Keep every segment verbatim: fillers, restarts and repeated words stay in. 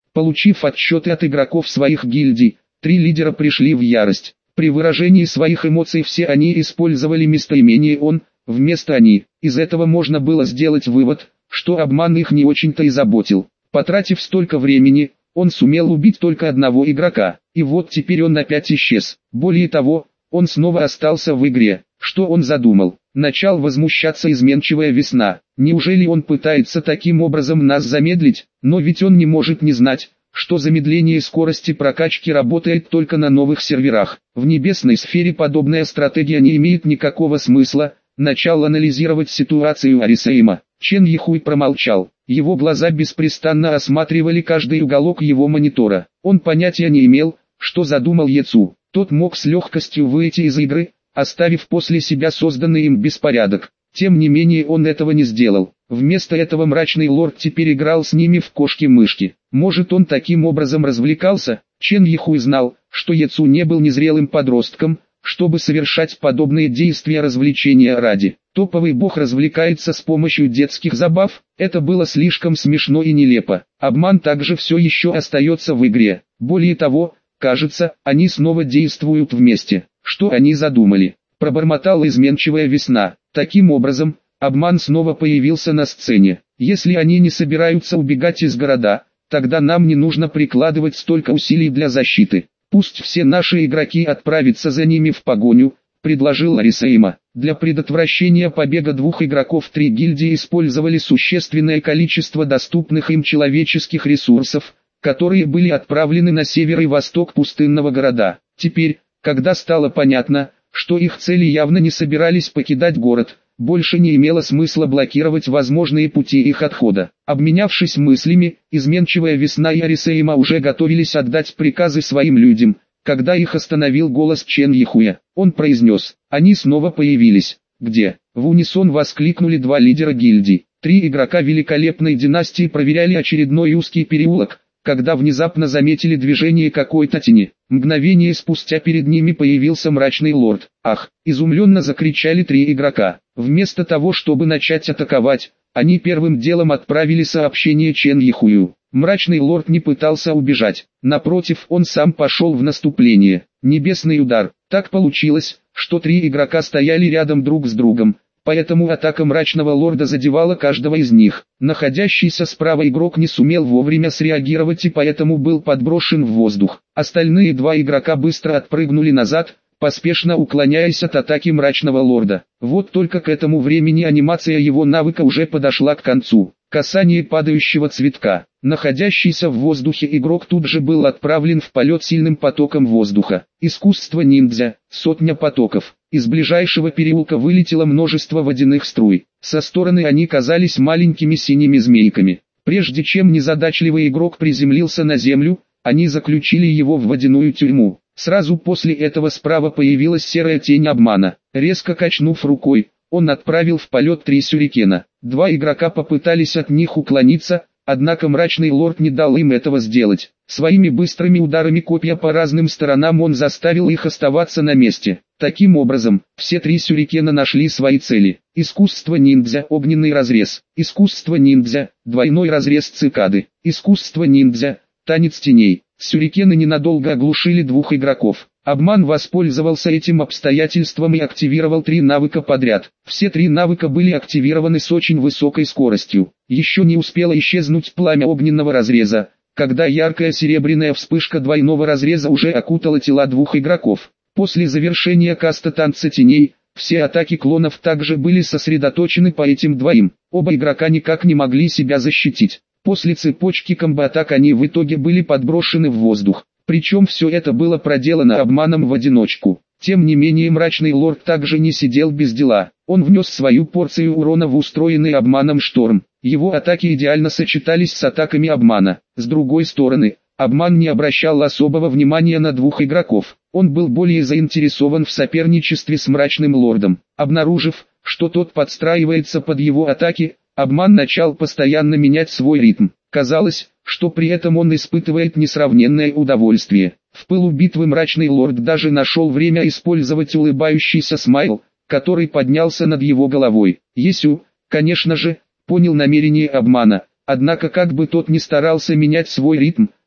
Получив отчеты от игроков своих гильдий, три лидера пришли в ярость. При выражении своих эмоций все они использовали местоимение «он», вместо «они». Из этого можно было сделать вывод, что обман их не очень-то и заботил. Потратив столько времени, он сумел убить только одного игрока, и вот теперь он опять исчез. Более того, он снова остался в игре. Что он задумал? Начал возмущаться изменчивая весна. Неужели он пытается таким образом нас замедлить? Но ведь он не может не знать, что замедление скорости прокачки работает только на новых серверах. В небесной сфере подобная стратегия не имеет никакого смысла. Начал анализировать ситуацию Арисейма. Чен Йихуй промолчал. Его глаза беспрестанно осматривали каждый уголок его монитора. Он понятия не имел, что задумал Яцу. Тот мог с легкостью выйти из игры, оставив после себя созданный им беспорядок. Тем не менее он этого не сделал. Вместо этого мрачный лорд теперь играл с ними в кошки-мышки. Может, он таким образом развлекался? Чен Йихуй знал, что Яцу не был незрелым подростком, чтобы совершать подобные действия развлечения ради. Топовый бог развлекается с помощью детских забав? Это было слишком смешно и нелепо. Обман также все еще остается в игре. Более того, кажется, они снова действуют вместе. Что они задумали? Пробормотала изменчивая весна. Таким образом, обман снова появился на сцене. Если они не собираются убегать из города, тогда нам не нужно прикладывать столько усилий для защиты. Пусть все наши игроки отправятся за ними в погоню, предложил Арисейма. Для предотвращения побега двух игроков три гильдии использовали существенное количество доступных им человеческих ресурсов, которые были отправлены на север и восток пустынного города. Теперь, когда стало понятно, что их цели явно не собирались покидать город, больше не имело смысла блокировать возможные пути их отхода. Обменявшись мыслями, изменчивая весна и Арисейма уже готовились отдать приказы своим людям, когда их остановил голос Чен Йихуя. Он произнес: «Они снова появились». «Где?» В унисон воскликнули два лидера гильдий. Три игрока великолепной династии проверяли очередной узкий переулок, когда внезапно заметили движение какой-то тени. Мгновение спустя перед ними появился мрачный лорд. «Ах!» – изумленно закричали три игрока. Вместо того, чтобы начать атаковать, они первым делом отправили сообщение Чен Йихую. Мрачный лорд не пытался убежать. Напротив, он сам пошел в наступление. Небесный удар. Так получилось, что три игрока стояли рядом друг с другом. Поэтому атака мрачного лорда задевала каждого из них. Находящийся справа игрок не сумел вовремя среагировать и поэтому был подброшен в воздух. Остальные два игрока быстро отпрыгнули назад, поспешно уклоняясь от атаки мрачного лорда. Вот только к этому времени анимация его навыка уже подошла к концу. Касание падающего цветка. Находящийся в воздухе игрок тут же был отправлен в полет сильным потоком воздуха. Искусство ниндзя, сотня потоков. Из ближайшего переулка вылетело множество водяных струй. Со стороны они казались маленькими синими змейками. Прежде чем незадачливый игрок приземлился на землю, они заключили его в водяную тюрьму. Сразу после этого справа появилась серая тень обмана. Резко качнув рукой, он отправил в полет три сюрикена. Два игрока попытались от них уклониться, однако мрачный лорд не дал им этого сделать. Своими быстрыми ударами копья по разным сторонам он заставил их оставаться на месте. Таким образом, все три сюрикена нашли свои цели. Искусство ниндзя, огненный разрез. Искусство ниндзя, двойной разрез цикады. Искусство ниндзя, танец теней. Сюрикены ненадолго оглушили двух игроков. Обман воспользовался этим обстоятельством и активировал три навыка подряд. Все три навыка были активированы с очень высокой скоростью. Еще не успело исчезнуть пламя огненного разреза, когда яркая серебряная вспышка двойного разреза уже окутала тела двух игроков. После завершения каста танца теней, все атаки клонов также были сосредоточены по этим двоим. Оба игрока никак не могли себя защитить. После цепочки комбо-атак они в итоге были подброшены в воздух. Причем все это было проделано обманом в одиночку. Тем не менее мрачный лорд также не сидел без дела. Он внес свою порцию урона в устроенный обманом шторм. Его атаки идеально сочетались с атаками обмана. С другой стороны, обман не обращал особого внимания на двух игроков. Он был более заинтересован в соперничестве с мрачным лордом. Обнаружив, что тот подстраивается под его атаки, обман начал постоянно менять свой ритм. Казалось, что при этом он испытывает несравненное удовольствие. В пылу битвы мрачный лорд даже нашел время использовать улыбающийся смайл, который поднялся над его головой. Есю, конечно же, понял намерение обмана, однако как бы тот ни старался менять свой ритм,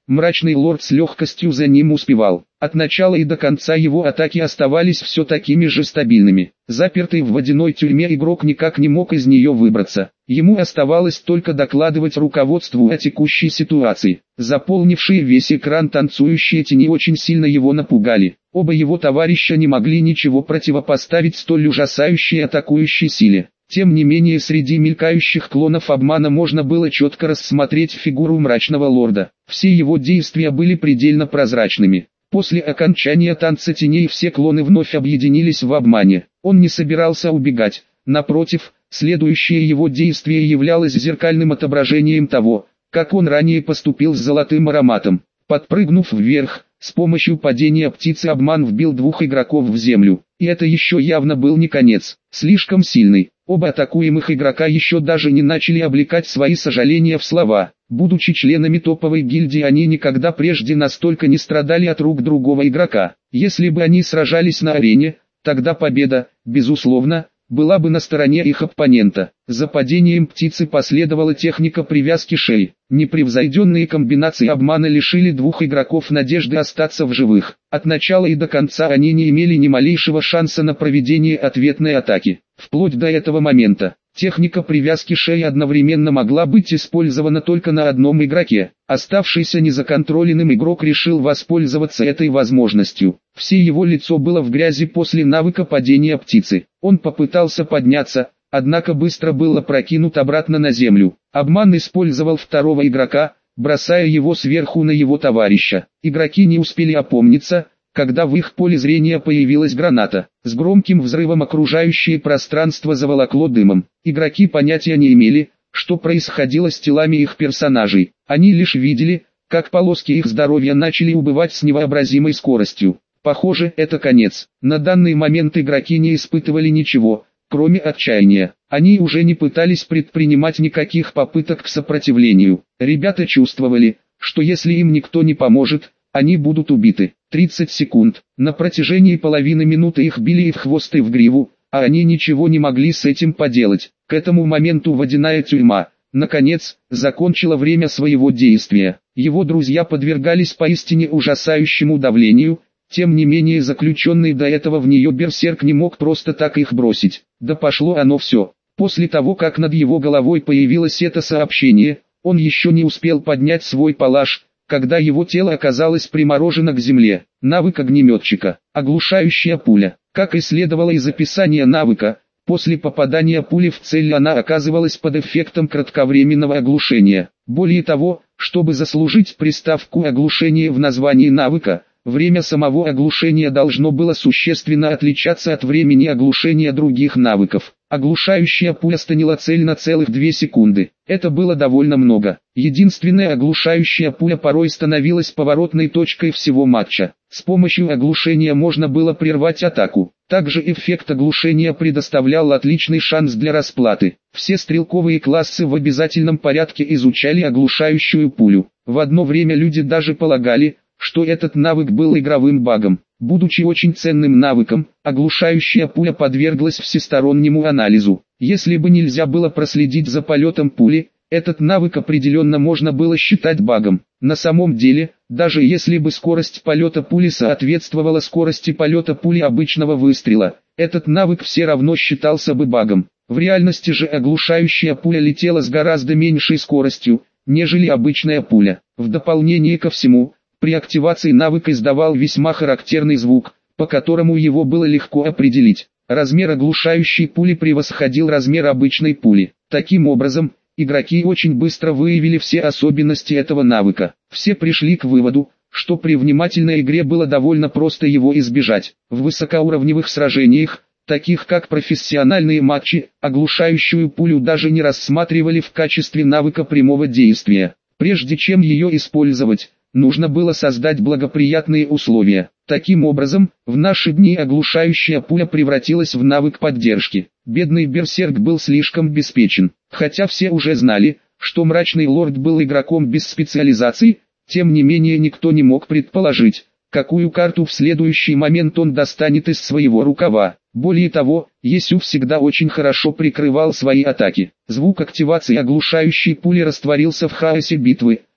Мрачный лорд с легкостью за ним успевал. От начала и до конца его атаки оставались все такими же стабильными. Запертый в водяной тюрьме игрок никак не мог из нее выбраться. Ему оставалось только докладывать руководству о текущей ситуации. Заполнившие весь экран танцующие тени очень сильно его напугали. Оба его товарища не могли ничего противопоставить столь ужасающей атакующей силе. Тем не менее среди мелькающих клонов обмана можно было четко рассмотреть фигуру мрачного лорда. Все его действия были предельно прозрачными. После окончания танца теней все клоны вновь объединились в обмане. Он не собирался убегать. Напротив, следующее его действие являлось зеркальным отображением того, как он ранее поступил с золотым ароматом. Подпрыгнув вверх, с помощью падения птицы обман вбил двух игроков в землю. И это еще явно был не конец. Слишком сильный. Оба атакуемых игрока еще даже не начали облекать свои сожаления в слова. Будучи членами топовой гильдии, они никогда прежде настолько не страдали от рук другого игрока. Если бы они сражались на арене, тогда победа, безусловно, была бы на стороне их оппонента. За падением птицы последовала техника привязки шеи. Непревзойденные комбинации обмана лишили двух игроков надежды остаться в живых. От начала и до конца они не имели ни малейшего шанса на проведение ответной атаки. Вплоть до этого момента, техника привязки шеи одновременно могла быть использована только на одном игроке. Оставшийся незаконтролленным игрок решил воспользоваться этой возможностью. Все его лицо было в грязи после навыка падения птицы. Он попытался подняться, однако быстро был опрокинут обратно на землю. Обман использовал второго игрока, бросая его сверху на его товарища. Игроки не успели опомниться, когда в их поле зрения появилась граната. С громким взрывом окружающее пространство заволокло дымом. Игроки понятия не имели, что происходило с телами их персонажей. Они лишь видели, как полоски их здоровья начали убывать с невообразимой скоростью. Похоже, это конец. На данный момент игроки не испытывали ничего, кроме отчаяния. Они уже не пытались предпринимать никаких попыток к сопротивлению. Ребята чувствовали, что если им никто не поможет, они будут убиты. тридцать секунд. На протяжении половины минуты их били и в хвост и в гриву, а они ничего не могли с этим поделать. К этому моменту водяная тюрьма, наконец, закончила время своего действия. Его друзья подвергались поистине ужасающему давлению, тем не менее заключенный до этого в нее берсерк не мог просто так их бросить. Да пошло оно все. После того, как над его головой появилось это сообщение, он еще не успел поднять свой палаш, когда его тело оказалось приморожено к земле. Навык огнеметчика. Оглушающая пуля. Как и следовало из описания навыка, после попадания пули в цель она оказывалась под эффектом кратковременного оглушения. Более того, чтобы заслужить приставку «оглушение» в названии навыка, время самого оглушения должно было существенно отличаться от времени оглушения других навыков. Оглушающая пуля станила цель на целых две секунды. Это было довольно много. Единственная оглушающая пуля порой становилась поворотной точкой всего матча. С помощью оглушения можно было прервать атаку. Также эффект оглушения предоставлял отличный шанс для расплаты. Все стрелковые классы в обязательном порядке изучали оглушающую пулю. В одно время люди даже полагали, что этот навык был игровым багом. Будучи очень ценным навыком, оглушающая пуля подверглась всестороннему анализу. Если бы нельзя было проследить за полетом пули, этот навык определенно можно было считать багом. На самом деле, даже если бы скорость полета пули соответствовала скорости полета пули обычного выстрела, этот навык все равно считался бы багом. В реальности же оглушающая пуля летела с гораздо меньшей скоростью, нежели обычная пуля. В дополнение ко всему, при активации навык издавал весьма характерный звук, по которому его было легко определить. Размер оглушающей пули превосходил размер обычной пули. Таким образом, игроки очень быстро выявили все особенности этого навыка. Все пришли к выводу, что при внимательной игре было довольно просто его избежать. В высокоуровневых сражениях, таких как профессиональные матчи, оглушающую пулю даже не рассматривали в качестве навыка прямого действия. Прежде чем ее использовать, нужно было создать благоприятные условия. Таким образом, в наши дни оглушающая пуля превратилась в навык поддержки. Бедный берсерк был слишком обеспечен. Хотя все уже знали, что мрачный лорд был игроком без специализаций, тем не менее никто не мог предположить, какую карту в следующий момент он достанет из своего рукава. Более того, Есю всегда очень хорошо прикрывал свои атаки. Звук активации оглушающей пули растворился в хаосе битвы,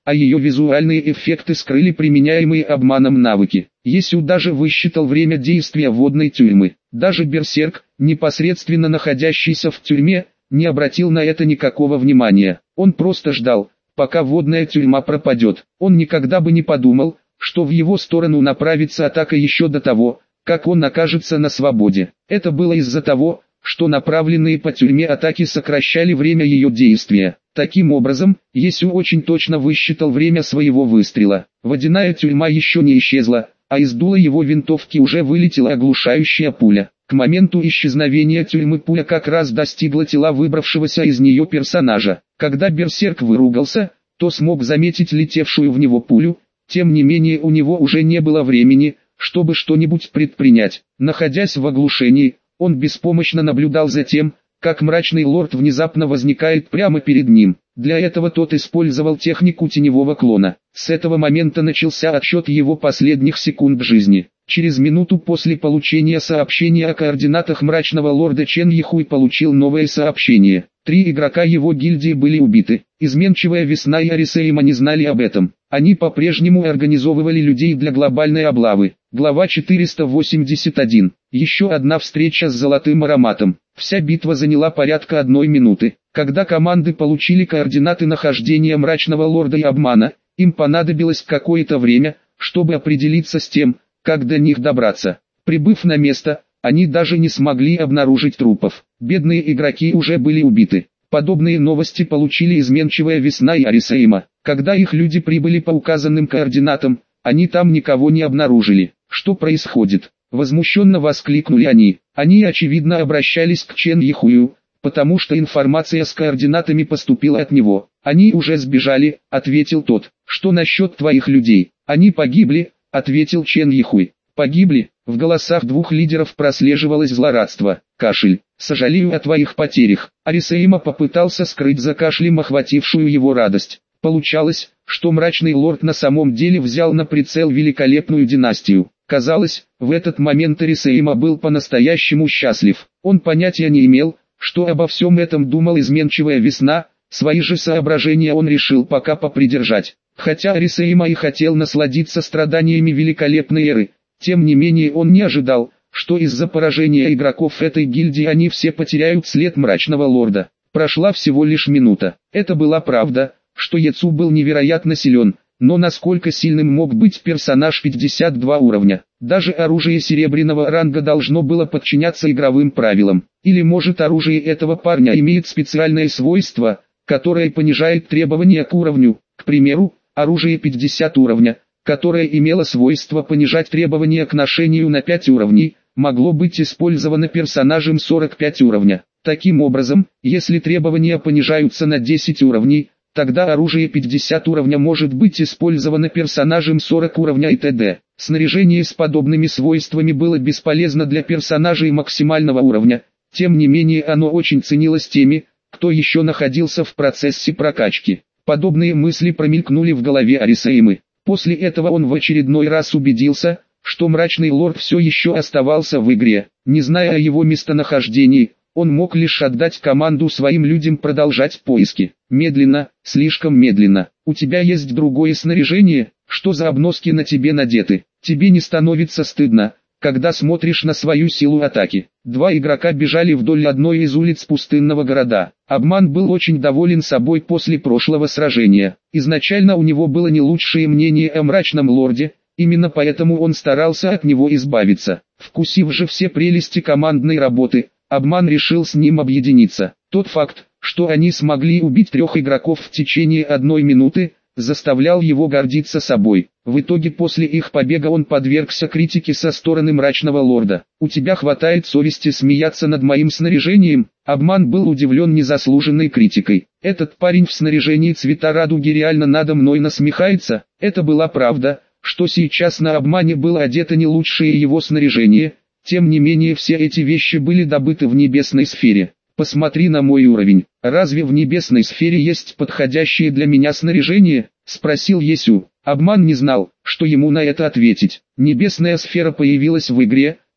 а ее визуальные эффекты скрыли применяемые обманом навыки. Есю даже высчитал время действия водной тюрьмы. Даже берсерк, непосредственно находящийся в тюрьме, не обратил на это никакого внимания. Он просто ждал, пока водная тюрьма пропадет. Он никогда бы не подумал, что в его сторону направится атака еще до того, как он окажется на свободе. Это было из-за того, что направленные по тюрьме атаки сокращали время ее действия. Таким образом, Есю очень точно высчитал время своего выстрела. Водяная тюрьма еще не исчезла, а из дула его винтовки уже вылетела оглушающая пуля. К моменту исчезновения тюрьмы пуля как раз достигла тела выбравшегося из нее персонажа. Когда берсерк выругался, то смог заметить летевшую в него пулю, тем не менее у него уже не было времени, чтобы что-нибудь предпринять. Находясь в оглушении, он беспомощно наблюдал за тем, как мрачный лорд внезапно возникает прямо перед ним. Для этого тот использовал технику теневого клона. С этого момента начался отсчет его последних секунд жизни. Через минуту после получения сообщения о координатах мрачного лорда Чен Йихуй получил новое сообщение. Три игрока его гильдии были убиты. Изменчивая весна и Арисейма не знали об этом. Они по-прежнему организовывали людей для глобальной облавы. Глава четыреста восемьдесят один. Еще одна встреча с золотым ароматом. Вся битва заняла порядка одной минуты. Когда команды получили координаты нахождения мрачного лорда и обмана, им понадобилось какое-то время, чтобы определиться с тем, как до них добраться. Прибыв на место, они даже не смогли обнаружить трупов. Бедные игроки уже были убиты. Подобные новости получили изменчивая весна и Арисейма. Когда их люди прибыли по указанным координатам, они там никого не обнаружили. Что происходит? Возмущенно воскликнули они. Они очевидно обращались к Чен Йихую, потому что информация с координатами поступила от него. Они уже сбежали, ответил тот. Что насчет твоих людей? Они погибли, ответил Чен Йихуй. Погибли? В голосах двух лидеров прослеживалось злорадство. Кашель. Сожалею о твоих потерях. Арисейма попытался скрыть за кашлем охватившую его радость. Получалось, что мрачный лорд на самом деле взял на прицел великолепную династию. Казалось, в этот момент Арисейма был по-настоящему счастлив. Он понятия не имел, что обо всем этом думал изменчивая весна, свои же соображения он решил пока попридержать. Хотя Арисейма и хотел насладиться страданиями великолепной эры, тем не менее он не ожидал, что из-за поражения игроков этой гильдии они все потеряют след мрачного лорда. Прошла всего лишь минута. Это была правда, что Яцу был невероятно силен, но насколько сильным мог быть персонаж пятьдесят два уровня? Даже оружие серебряного ранга должно было подчиняться игровым правилам. Или может оружие этого парня имеет специальное свойство, которое понижает требования к уровню, к примеру, оружие пятьдесят уровня, которое имело свойство понижать требования к ношению на пять уровней, могло быть использовано персонажем сорок пять уровня. Таким образом, если требования понижаются на десять уровней, тогда оружие пятьдесят уровня может быть использовано персонажем сорок уровня и т.д. Снаряжение с подобными свойствами было бесполезно для персонажей максимального уровня, тем не менее оно очень ценилось теми, кто еще находился в процессе прокачки. Подобные мысли промелькнули в голове Арисеймы. После этого он в очередной раз убедился, что мрачный лорд все еще оставался в игре. Не зная о его местонахождении, он мог лишь отдать команду своим людям продолжать поиски. Медленно, слишком медленно. У тебя есть другое снаряжение? Что за обноски на тебе надеты? Тебе не становится стыдно, когда смотришь на свою силу атаки? Два игрока бежали вдоль одной из улиц пустынного города. Обман был очень доволен собой после прошлого сражения. Изначально у него было не лучшее мнение о мрачном лорде, именно поэтому он старался от него избавиться. Вкусив же все прелести командной работы, Обман решил с ним объединиться. Тот факт, что они смогли убить трех игроков в течение одной минуты, заставлял его гордиться собой. В итоге после их побега он подвергся критике со стороны мрачного лорда. «У тебя хватает совести смеяться над моим снаряжением?» Обман был удивлен незаслуженной критикой. «Этот парень в снаряжении цвета радуги реально надо мной насмехается?» Это была правда, что сейчас на Обмане было одето не лучшее его снаряжение. Тем не менее все эти вещи были добыты в небесной сфере. «Посмотри на мой уровень. Разве в небесной сфере есть подходящее для меня снаряжение?» — спросил Есю. Обман не знал, что ему на это ответить. Небесная сфера появилась в игре,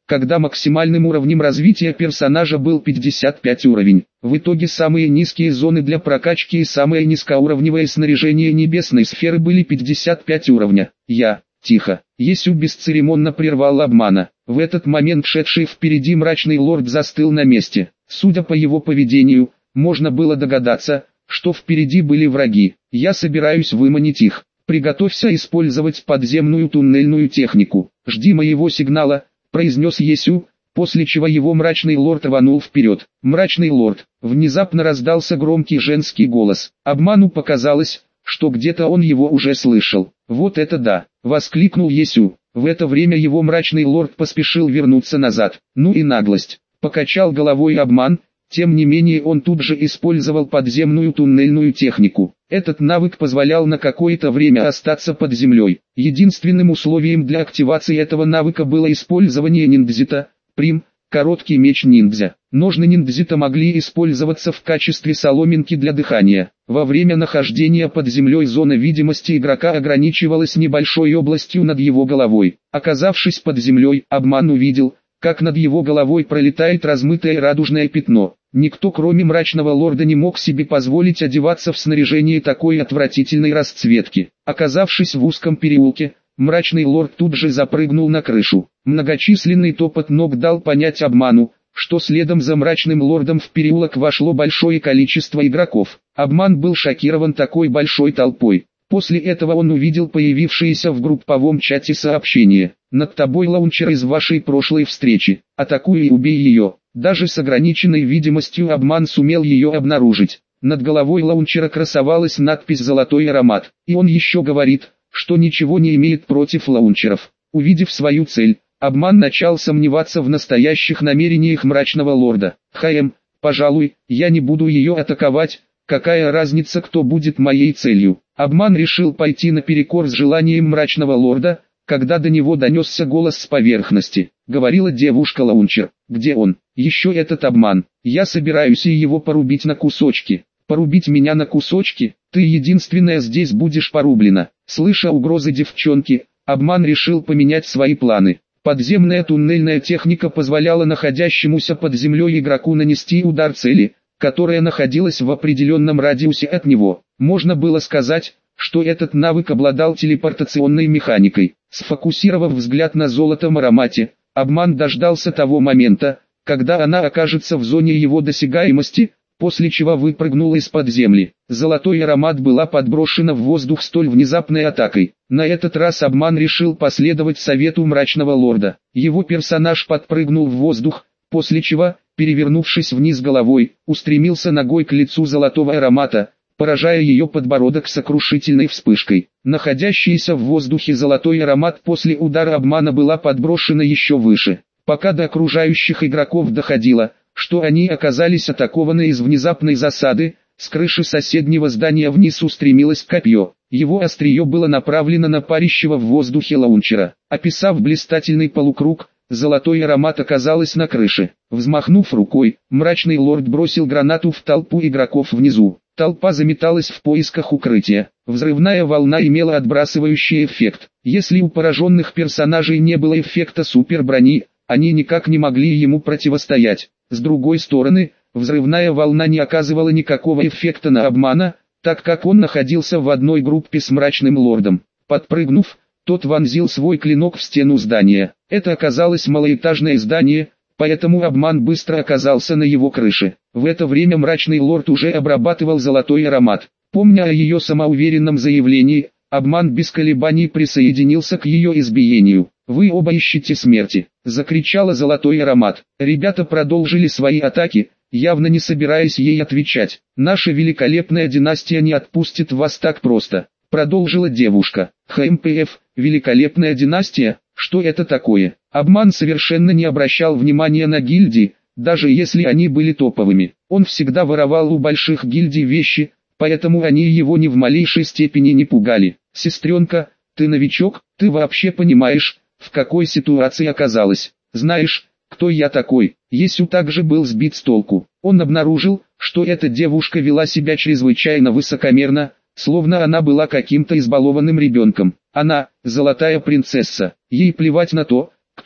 когда максимальным уровнем развития персонажа был пятьдесят пять уровень. В итоге самые низкие зоны для прокачки и самое низкоуровневое снаряжение небесной сферы были пятьдесят пять уровня. Я, тихо, Есю бесцеремонно прервал обмана. В этот момент шедший впереди мрачный лорд застыл на месте. Судя по его поведению, можно было догадаться, что впереди были враги. Я собираюсь выманить их. Приготовься использовать подземную туннельную технику. Жди моего сигнала, произнес Есю, после чего его мрачный лорд рванул вперед. Мрачный лорд. Внезапно раздался громкий женский голос. Обману показалось, что где-то он его уже слышал. Вот это да, воскликнул Есю. В это время его мрачный лорд поспешил вернуться назад. Ну и наглость. Покачал головой обман. Тем не менее он тут же использовал подземную туннельную технику. Этот навык позволял на какое-то время остаться под землей. Единственным условием для активации этого навыка было использование ниндзита, прим, короткий меч ниндзя. Ножны ниндзита могли использоваться в качестве соломинки для дыхания. Во время нахождения под землей зона видимости игрока ограничивалась небольшой областью над его головой. Оказавшись под землей, обман увидел, как над его головой пролетает размытое радужное пятно. Никто кроме мрачного лорда не мог себе позволить одеваться в снаряжение такой отвратительной расцветки. Оказавшись в узком переулке, мрачный лорд тут же запрыгнул на крышу. Многочисленный топот ног дал понять обману, что следом за мрачным лордом в переулок вошло большое количество игроков. Обман был шокирован такой большой толпой. После этого он увидел появившееся в групповом чате сообщение. «Над тобой лаунчер из вашей прошлой встречи. Атакуй и убей ее». Даже с ограниченной видимостью обман сумел ее обнаружить. Над головой лаунчера красовалась надпись «Золотой аромат». И он еще говорит, что ничего не имеет против лаунчеров. Увидев свою цель, обман начал сомневаться в настоящих намерениях мрачного лорда. «Хм, пожалуй, я не буду ее атаковать. Какая разница, кто будет моей целью?» Обман решил пойти наперекор с желанием мрачного лорда, когда до него донесся голос с поверхности. Говорила девушка-лаунчер. «Где он? Еще этот обман. Я собираюсь его порубить на кусочки». «Порубить меня на кусочки? Ты единственная здесь будешь порублена». Слыша угрозы девчонки, обман решил поменять свои планы. Подземная туннельная техника позволяла находящемуся под землей игроку нанести удар цели, которая находилась в определенном радиусе от него. Можно было сказать, что этот навык обладал телепортационной механикой. Сфокусировав взгляд на золотом аромате, обман дождался того момента, когда она окажется в зоне его досягаемости, после чего выпрыгнула из-под земли. Золотой аромат была подброшена в воздух столь внезапной атакой. На этот раз обман решил последовать совету мрачного лорда. Его персонаж подпрыгнул в воздух, после чего, перевернувшись вниз головой, устремился ногой к лицу золотого аромата, поражая ее подбородок сокрушительной вспышкой. Находящийся в воздухе золотой аромат после удара обмана была подброшена еще выше. Пока до окружающих игроков доходило, что они оказались атакованы из внезапной засады, с крыши соседнего здания вниз устремилось копье. Его острие было направлено на парящего в воздухе лаунчера. Описав блистательный полукруг, золотой аромат оказалась на крыше. Взмахнув рукой, мрачный лорд бросил гранату в толпу игроков внизу. Толпа заметалась в поисках укрытия. Взрывная волна имела отбрасывающий эффект. Если у пораженных персонажей не было эффекта суперброни, они никак не могли ему противостоять. С другой стороны, взрывная волна не оказывала никакого эффекта на обмана, так как он находился в одной группе с мрачным лордом. Подпрыгнув, тот вонзил свой клинок в стену здания. Это оказалось малоэтажное здание, поэтому обман быстро оказался на его крыше. В это время мрачный лорд уже обрабатывал золотой аромат. Помня о ее самоуверенном заявлении, обман без колебаний присоединился к ее избиению. «Вы оба ищете смерти!» — закричала золотой аромат. Ребята продолжили свои атаки, явно не собираясь ей отвечать. «Наша великолепная династия не отпустит вас так просто», — продолжила девушка. «ХМПФ, великолепная династия, что это такое?» Обман совершенно не обращал внимания на гильдии, даже если они были топовыми. Он всегда воровал у больших гильдий вещи, поэтому они его ни в малейшей степени не пугали. «Сестренка, ты новичок, ты вообще понимаешь, в какой ситуации оказалась? Знаешь, кто я такой?» Есю также был сбит с толку. Он обнаружил, что эта девушка вела себя чрезвычайно высокомерно, словно она была каким-то избалованным ребенком. Она – золотая принцесса. Ей плевать на то, кто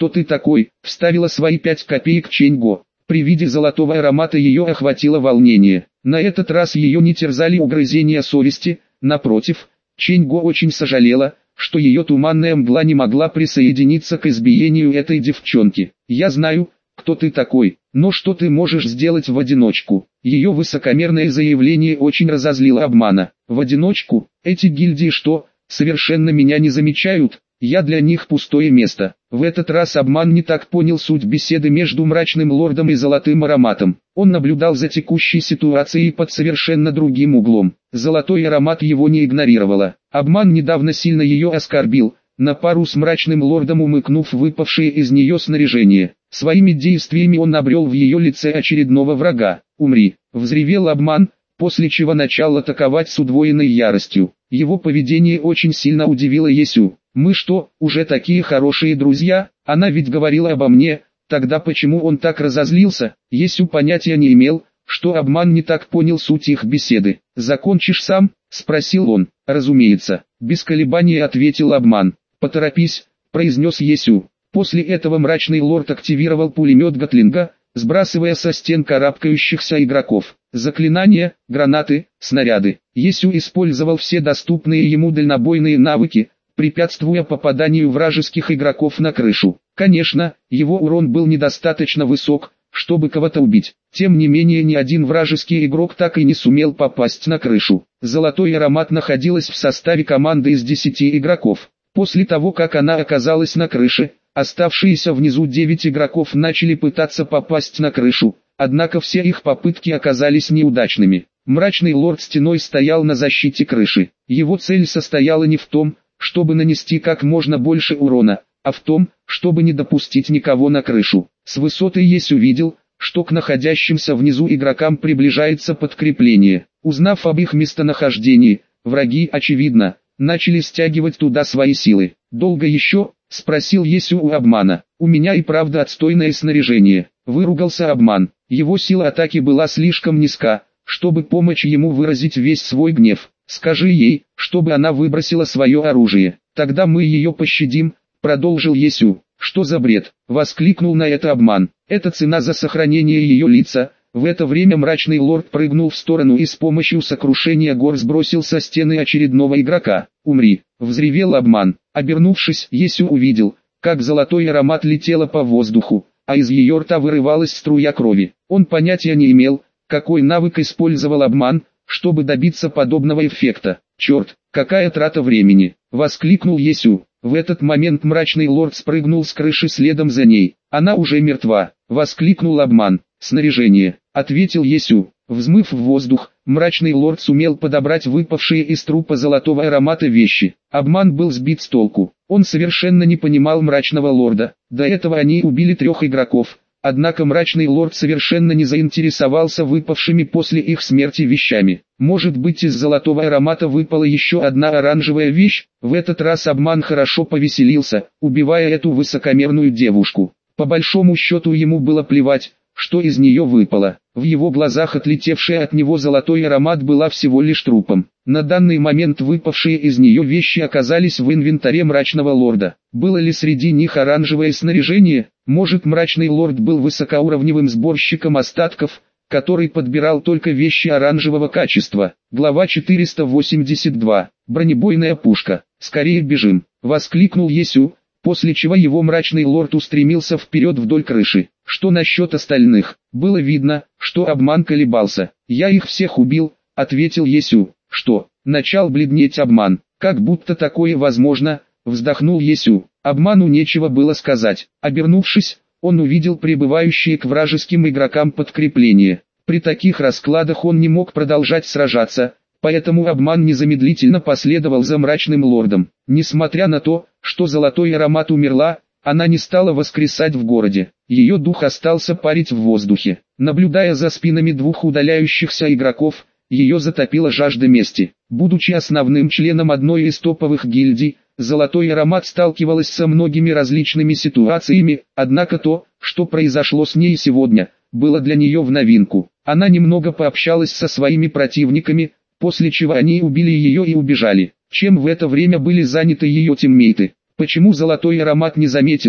кто ты такой?» — вставила свои пять копеек Чэнь-Го. При виде золотого аромата ее охватило волнение. На этот раз ее не терзали угрызения совести, напротив, Чэнь-Го очень сожалела, что ее туманная мгла не могла присоединиться к избиению этой девчонки. «Я знаю, кто ты такой, но что ты можешь сделать в одиночку?» Ее высокомерное заявление очень разозлило Обмана. «В одиночку? Эти гильдии что, совершенно меня не замечают? Я для них пустое место». В этот раз Обман не так понял суть беседы между мрачным лордом и золотым ароматом. Он наблюдал за текущей ситуацией под совершенно другим углом. Золотой аромат его не игнорировала. Обман недавно сильно ее оскорбил, на пару с мрачным лордом умыкнув выпавшее из нее снаряжение. Своими действиями он обрел в ее лице очередного врага. «Умри!» — взревел Обман, после чего начал атаковать с удвоенной яростью. Его поведение очень сильно удивило Есю. «Мы что, уже такие хорошие друзья? Она ведь говорила обо мне, тогда почему он так разозлился?» Есю понятия не имел, что Обман не так понял суть их беседы. «Закончишь сам?» — спросил он. «Разумеется», — без колебаний ответил Обман. «Поторопись», — произнес Есю. После этого мрачный лорд активировал пулемет Гатлинга, сбрасывая со стен карабкающихся игроков. Заклинания, гранаты, снаряды. Есю использовал все доступные ему дальнобойные навыки, препятствуя попаданию вражеских игроков на крышу. Конечно, его урон был недостаточно высок, чтобы кого-то убить. Тем не менее ни один вражеский игрок так и не сумел попасть на крышу. Золотой аромат находилась в составе команды из десяти игроков. После того как она оказалась на крыше, оставшиеся внизу девять игроков начали пытаться попасть на крышу, однако все их попытки оказались неудачными. Мрачный лорд стеной стоял на защите крыши. Его цель состояла не в том, чтобы нанести как можно больше урона, а в том, чтобы не допустить никого на крышу. С высоты Есть увидел, что к находящимся внизу игрокам приближается подкрепление. Узнав об их местонахождении, враги, очевидно, начали стягивать туда свои силы. «Долго еще?» — спросил Есю у Обмана. «У меня и правда отстойное снаряжение», — выругался Обман. Его сила атаки была слишком низка, чтобы помочь ему выразить весь свой гнев. «Скажи ей, чтобы она выбросила свое оружие, тогда мы ее пощадим», — продолжил Есю. «Что за бред?» — воскликнул на это Обман. «Это цена за сохранение ее лица». В это время мрачный лорд прыгнул в сторону и с помощью сокрушения гор сбросил со стены очередного игрока. «Умри!» — взревел Обман. Обернувшись, Есю увидел, как золотой аромат летела по воздуху, а из ее рта вырывалась струя крови. Он понятия не имел, какой навык использовал Обман, чтобы добиться подобного эффекта. «Черт, какая трата времени!» — воскликнул Есю. В этот момент мрачный лорд спрыгнул с крыши следом за ней. «Она уже мертва!» — воскликнул Обман. «Снаряжение», — ответил Есю. Взмыв в воздух, мрачный лорд сумел подобрать выпавшие из трупа золотого аромата вещи. Обман был сбит с толку. Он совершенно не понимал мрачного лорда. До этого они убили трех игроков. Однако мрачный лорд совершенно не заинтересовался выпавшими после их смерти вещами. Может быть, из золотого аромата выпала еще одна оранжевая вещь? В этот раз Обман хорошо повеселился, убивая эту высокомерную девушку. По большому счету ему было плевать, что из нее выпало. В его глазах отлетевшая от него золотой аромат была всего лишь трупом. На данный момент выпавшие из нее вещи оказались в инвентаре мрачного лорда. Было ли среди них оранжевое снаряжение? Может, мрачный лорд был высокоуровневым сборщиком остатков, который подбирал только вещи оранжевого качества. Глава четыреста восемьдесят два. Бронебойная пушка. «Скорее бежим!» — воскликнул Есю, после чего его мрачный лорд устремился вперед вдоль крыши. Что насчет остальных? Было видно, что Обман колебался. «Я их всех убил», — ответил Есю. «Что?» — начал бледнеть Обман. «Как будто такое возможно», — вздохнул Есю. Обману нечего было сказать. Обернувшись, он увидел прибывающие к вражеским игрокам подкрепление. При таких раскладах он не мог продолжать сражаться, поэтому Обман незамедлительно последовал за мрачным лордом. Несмотря на то, что золотой аромат умерла, она не стала воскресать в городе. Ее дух остался парить в воздухе. Наблюдая за спинами двух удаляющихся игроков, ее затопила жажда мести. Будучи основным членом одной из топовых гильдий, золотой аромат сталкивалась со многими различными ситуациями, однако то, что произошло с ней сегодня, было для нее в новинку. Она немного пообщалась со своими противниками, после чего они убили ее и убежали. Чем в это время были заняты ее тиммейты? Почему золотой аромат не заметила,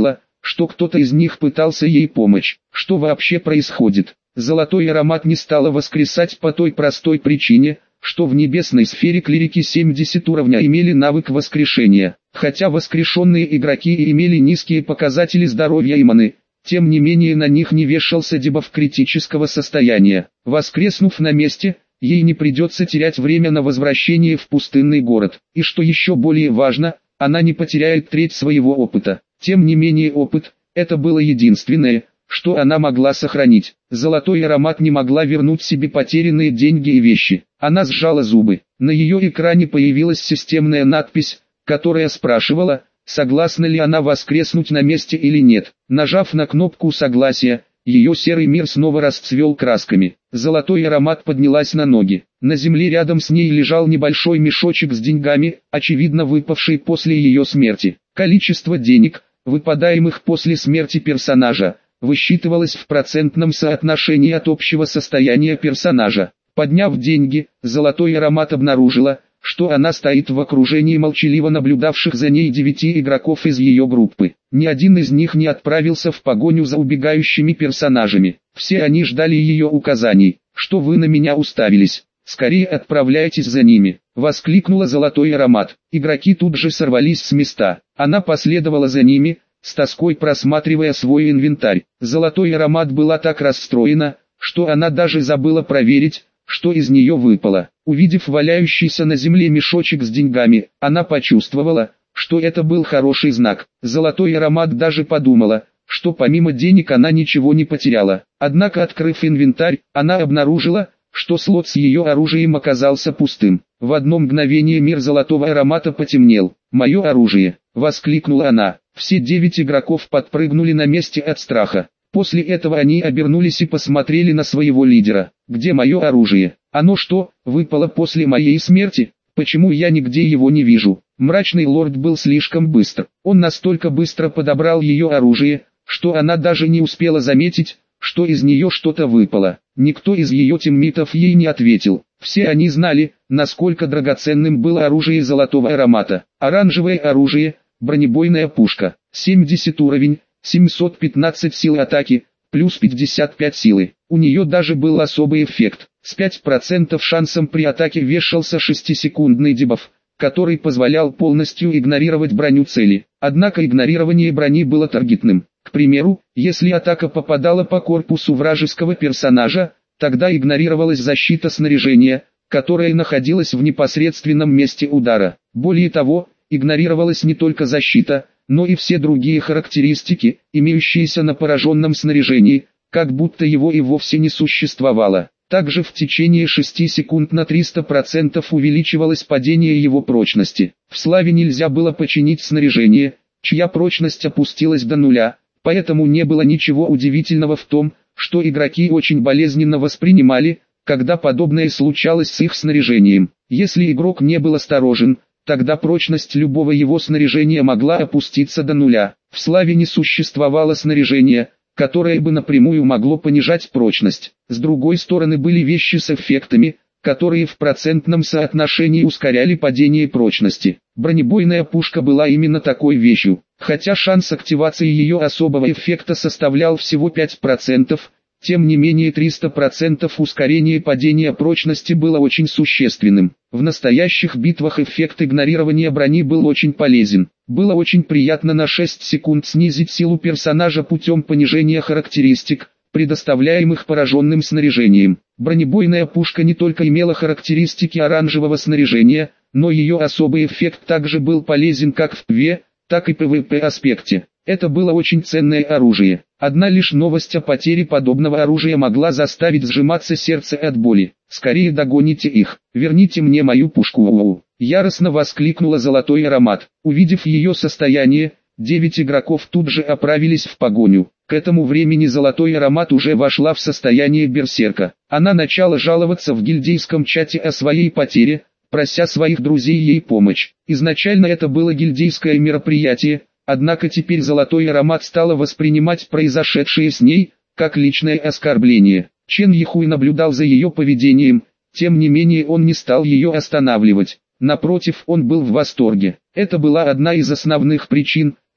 что кто-то из них пытался ей помочь. Что вообще происходит? Золотой аромат не стала воскресать по той простой причине, что в небесной сфере клирики семьдесят уровня имели навык воскрешения. Хотя воскрешенные игроки и имели низкие показатели здоровья и маны, тем не менее на них не вешался дебаф критического состояния. Воскреснув на месте, ей не придется терять время на возвращение в пустынный город. И что еще более важно, она не потеряет треть своего опыта. Тем не менее опыт – это было единственное, что она могла сохранить. Золотой аромат не могла вернуть себе потерянные деньги и вещи. Она сжала зубы. На ее экране появилась системная надпись, которая спрашивала, согласна ли она воскреснуть на месте или нет. Нажав на кнопку согласия, ее серый мир снова расцвел красками. Золотой аромат поднялась на ноги. На земле рядом с ней лежал небольшой мешочек с деньгами, очевидно выпавший после ее смерти. Количество денег, выпадаемых после смерти персонажа, высчитывалось в процентном соотношении от общего состояния персонажа. Подняв деньги, золотой аромат обнаружила, что она стоит в окружении молчаливо наблюдавших за ней девяти игроков из ее группы. Ни один из них не отправился в погоню за убегающими персонажами. Все они ждали ее указаний. «Что вы на меня уставились? Скорее отправляйтесь за ними!» — воскликнула золотой аромат. Игроки тут же сорвались с места. Она последовала за ними, с тоской просматривая свой инвентарь. Золотой аромат была так расстроена, что она даже забыла проверить, что из нее выпало. Увидев валяющийся на земле мешочек с деньгами, она почувствовала, что это был хороший знак. Золотой аромат даже подумала, что помимо денег она ничего не потеряла. Однако, открыв инвентарь, она обнаружила, что слот с ее оружием оказался пустым. В одно мгновение мир золотого аромата потемнел. «Мое оружие!» — воскликнула она. Все девять игроков подпрыгнули на месте от страха. После этого они обернулись и посмотрели на своего лидера. «Где мое оружие? Оно что, выпало после моей смерти? Почему я нигде его не вижу?» Мрачный лорд был слишком быстр. Он настолько быстро подобрал ее оружие, что она даже не успела заметить, что из нее что-то выпало. Никто из ее тиммитов ей не ответил. Все они знали, насколько драгоценным было оружие золотого аромата. Оранжевое оружие, бронебойная пушка, семьдесят уровень, семьсот пятнадцать силы атаки, плюс пятьдесят пять силы. У нее даже был особый эффект. С пять процентов шансом при атаке вешался шестисекундный дебаф, который позволял полностью игнорировать броню цели. Однако игнорирование брони было таргетным. К примеру, если атака попадала по корпусу вражеского персонажа, тогда игнорировалась защита снаряжения, которое находилось в непосредственном месте удара. Более того, игнорировалась не только защита, но и все другие характеристики, имеющиеся на пораженном снаряжении, как будто его и вовсе не существовало. Также в течение шести секунд на триста процентов увеличивалось падение его прочности. В славе нельзя было починить снаряжение, чья прочность опустилась до нуля, поэтому не было ничего удивительного в том, что игроки очень болезненно воспринимали, когда подобное случалось с их снаряжением. Если игрок не был осторожен, тогда прочность любого его снаряжения могла опуститься до нуля. В славе не существовало снаряжения, которое бы напрямую могло понижать прочность. С другой стороны были вещи с эффектами, которые в процентном соотношении ускоряли падение прочности. Бронебойная пушка была именно такой вещью. Хотя шанс активации ее особого эффекта составлял всего пять процентов, тем не менее триста процентов ускорения падения прочности было очень существенным. В настоящих битвах эффект игнорирования брони был очень полезен. Было очень приятно на шесть секунд снизить силу персонажа путем понижения характеристик, предоставляемых пораженным снаряжением. Бронебойная пушка не только имела характеристики оранжевого снаряжения, но ее особый эффект также был полезен как в пэ вэ, так и пэ вэ пэ аспекте. Это было очень ценное оружие. Одна лишь новость о потере подобного оружия могла заставить сжиматься сердце от боли. «Скорее догоните их, верните мне мою пушку!» Яростно воскликнула золотой аромат. Увидев ее состояние, девять игроков тут же оправились в погоню. К этому времени золотой аромат уже вошла в состояние берсерка. Она начала жаловаться в гильдейском чате о своей потере, прося своих друзей ей помочь. Изначально это было гильдейское мероприятие, однако теперь золотой аромат стала воспринимать произошедшее с ней, как личное оскорбление. Чен Йихуй наблюдал за ее поведением, тем не менее он не стал ее останавливать. Напротив, он был в восторге. Это была одна из основных причин,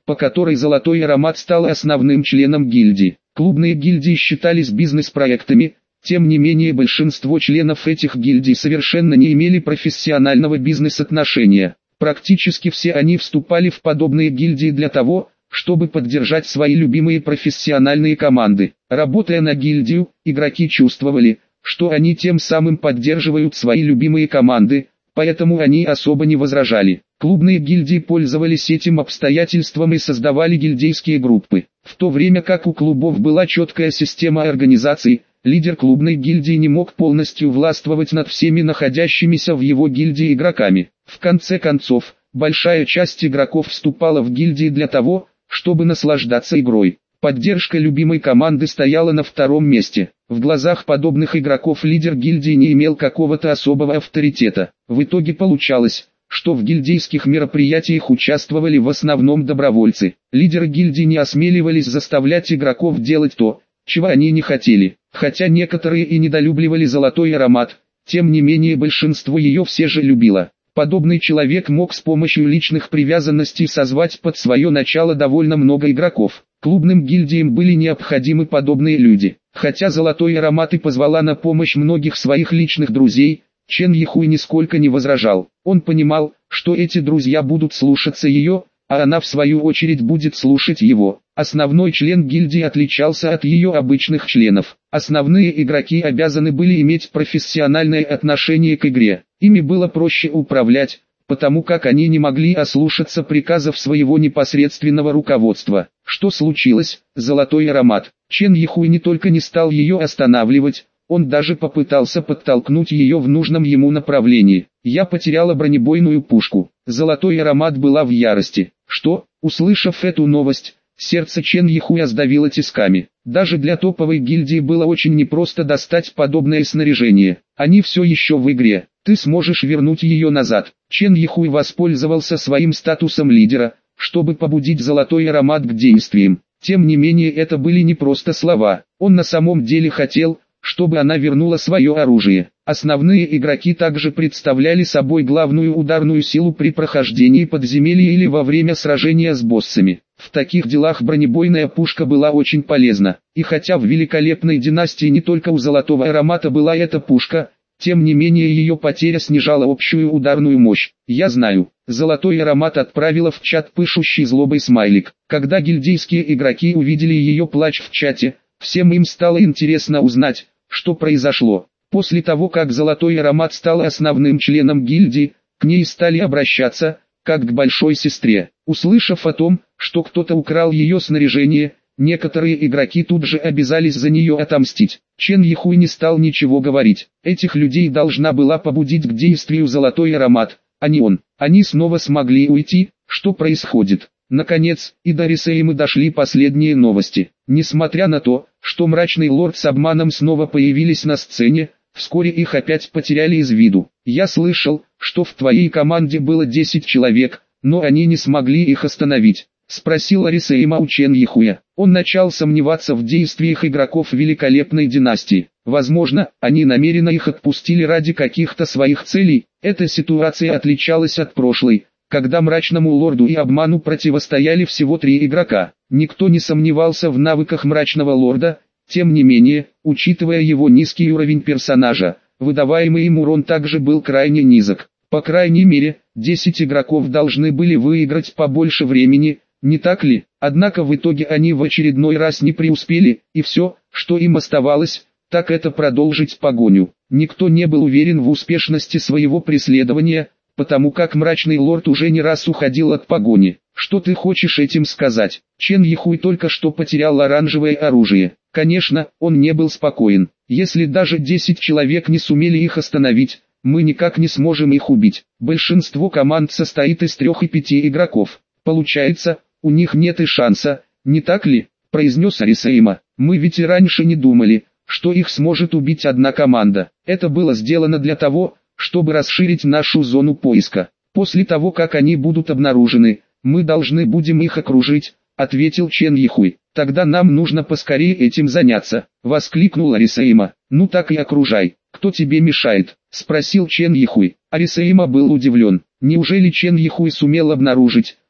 по которой Золотой Аромат стал основным членом гильдии. Клубные гильдии считались бизнес-проектами, тем не менее большинство членов этих гильдий совершенно не имели профессионального бизнес-отношения. Практически все они вступали в подобные гильдии для того, чтобы поддержать свои любимые профессиональные команды. Работая на гильдию, игроки чувствовали, что они тем самым поддерживают свои любимые команды, поэтому они особо не возражали. Клубные гильдии пользовались этим обстоятельством и создавали гильдейские группы. В то время как у клубов была четкая система организации, лидер клубной гильдии не мог полностью властвовать над всеми находящимися в его гильдии игроками. В конце концов, большая часть игроков вступала в гильдии для того, чтобы наслаждаться игрой. Поддержка любимой команды стояла на втором месте. В глазах подобных игроков лидер гильдии не имел какого-то особого авторитета. В итоге получалось, что в гильдейских мероприятиях участвовали в основном добровольцы. Лидеры гильдии не осмеливались заставлять игроков делать то, чего они не хотели. Хотя некоторые и недолюбливали Золотой Аромат, тем не менее большинство ее все же любило. Подобный человек мог с помощью личных привязанностей созвать под свое начало довольно много игроков. Клубным гильдиям были необходимы подобные люди. Хотя Золотой Аромат и позвала на помощь многих своих личных друзей, Чен Йихуй нисколько не возражал. Он понимал, что эти друзья будут слушаться ее, а она в свою очередь будет слушать его. Основной член гильдии отличался от ее обычных членов. Основные игроки обязаны были иметь профессиональное отношение к игре. Ими было проще управлять, потому как они не могли ослушаться приказов своего непосредственного руководства. Что случилось? Золотой Аромат. Чен Йихуй не только не стал ее останавливать, он даже попытался подтолкнуть ее в нужном ему направлении. Я потеряла бронебойную пушку. Золотой Аромат была в ярости. Что? Услышав эту новость, сердце Чен Йихуя сдавило тисками. Даже для топовой гильдии было очень непросто достать подобное снаряжение. Они все еще в игре. Ты сможешь вернуть ее назад. Чен Йихуй воспользовался своим статусом лидера, чтобы побудить Золотой Аромат к действиям. Тем не менее это были не просто слова. Он на самом деле хотел, чтобы она вернула свое оружие. Основные игроки также представляли собой главную ударную силу при прохождении подземелья или во время сражения с боссами. В таких делах бронебойная пушка была очень полезна. И хотя в великолепной династии не только у Золотого Аромата была эта пушка, тем не менее ее потеря снижала общую ударную мощь. Я знаю. Золотой Аромат отправила в чат пышущий злобой смайлик. Когда гильдейские игроки увидели ее плач в чате, всем им стало интересно узнать, что произошло. После того как Золотой Аромат стал основным членом гильдии, к ней стали обращаться, как к большой сестре. Услышав о том, что кто-то украл ее снаряжение, некоторые игроки тут же обязались за нее отомстить. Чен Йихуй не стал ничего говорить. Этих людей должна была побудить к действию Золотой Аромат, а не он. Они снова смогли уйти. Что происходит? Наконец, и до Рисеймы дошли последние новости. Несмотря на то, что Мрачный Лорд с обманом снова появились на сцене, вскоре их опять потеряли из виду. Я слышал, что в твоей команде было десять человек, но они не смогли их остановить. Спросил Рисейма у Чен Йихуя. Он начал сомневаться в действиях игроков великолепной династии. Возможно, они намеренно их отпустили ради каких-то своих целей. Эта ситуация отличалась от прошлой, когда Мрачному Лорду и обману противостояли всего три игрока. Никто не сомневался в навыках Мрачного Лорда, тем не менее, учитывая его низкий уровень персонажа, выдаваемый им урон также был крайне низок. По крайней мере, десять игроков должны были выиграть побольше времени, не так ли? Однако в итоге они в очередной раз не преуспели, и все, что им оставалось, так это продолжить погоню. Никто не был уверен в успешности своего преследования, потому как Мрачный Лорд уже не раз уходил от погони. Что ты хочешь этим сказать? Чен Йихуй только что потерял оранжевое оружие. Конечно, он не был спокоен. Если даже десять человек не сумели их остановить, мы никак не сможем их убить. Большинство команд состоит из трех и пяти игроков. Получается, у них нет и шанса, не так ли? Произнес Рисейма. Мы ведь и раньше не думали, что их сможет убить одна команда. Это было сделано для того, чтобы расширить нашу зону поиска. После того как они будут обнаружены, мы должны будем их окружить, ответил Чен Йихуй. Тогда нам нужно поскорее этим заняться, воскликнул Рисейма. Ну так и окружай. Кто тебе мешает? Спросил Чен Йихуй. Рисейма был удивлен. Неужели Чен Йихуй сумел обнаружить,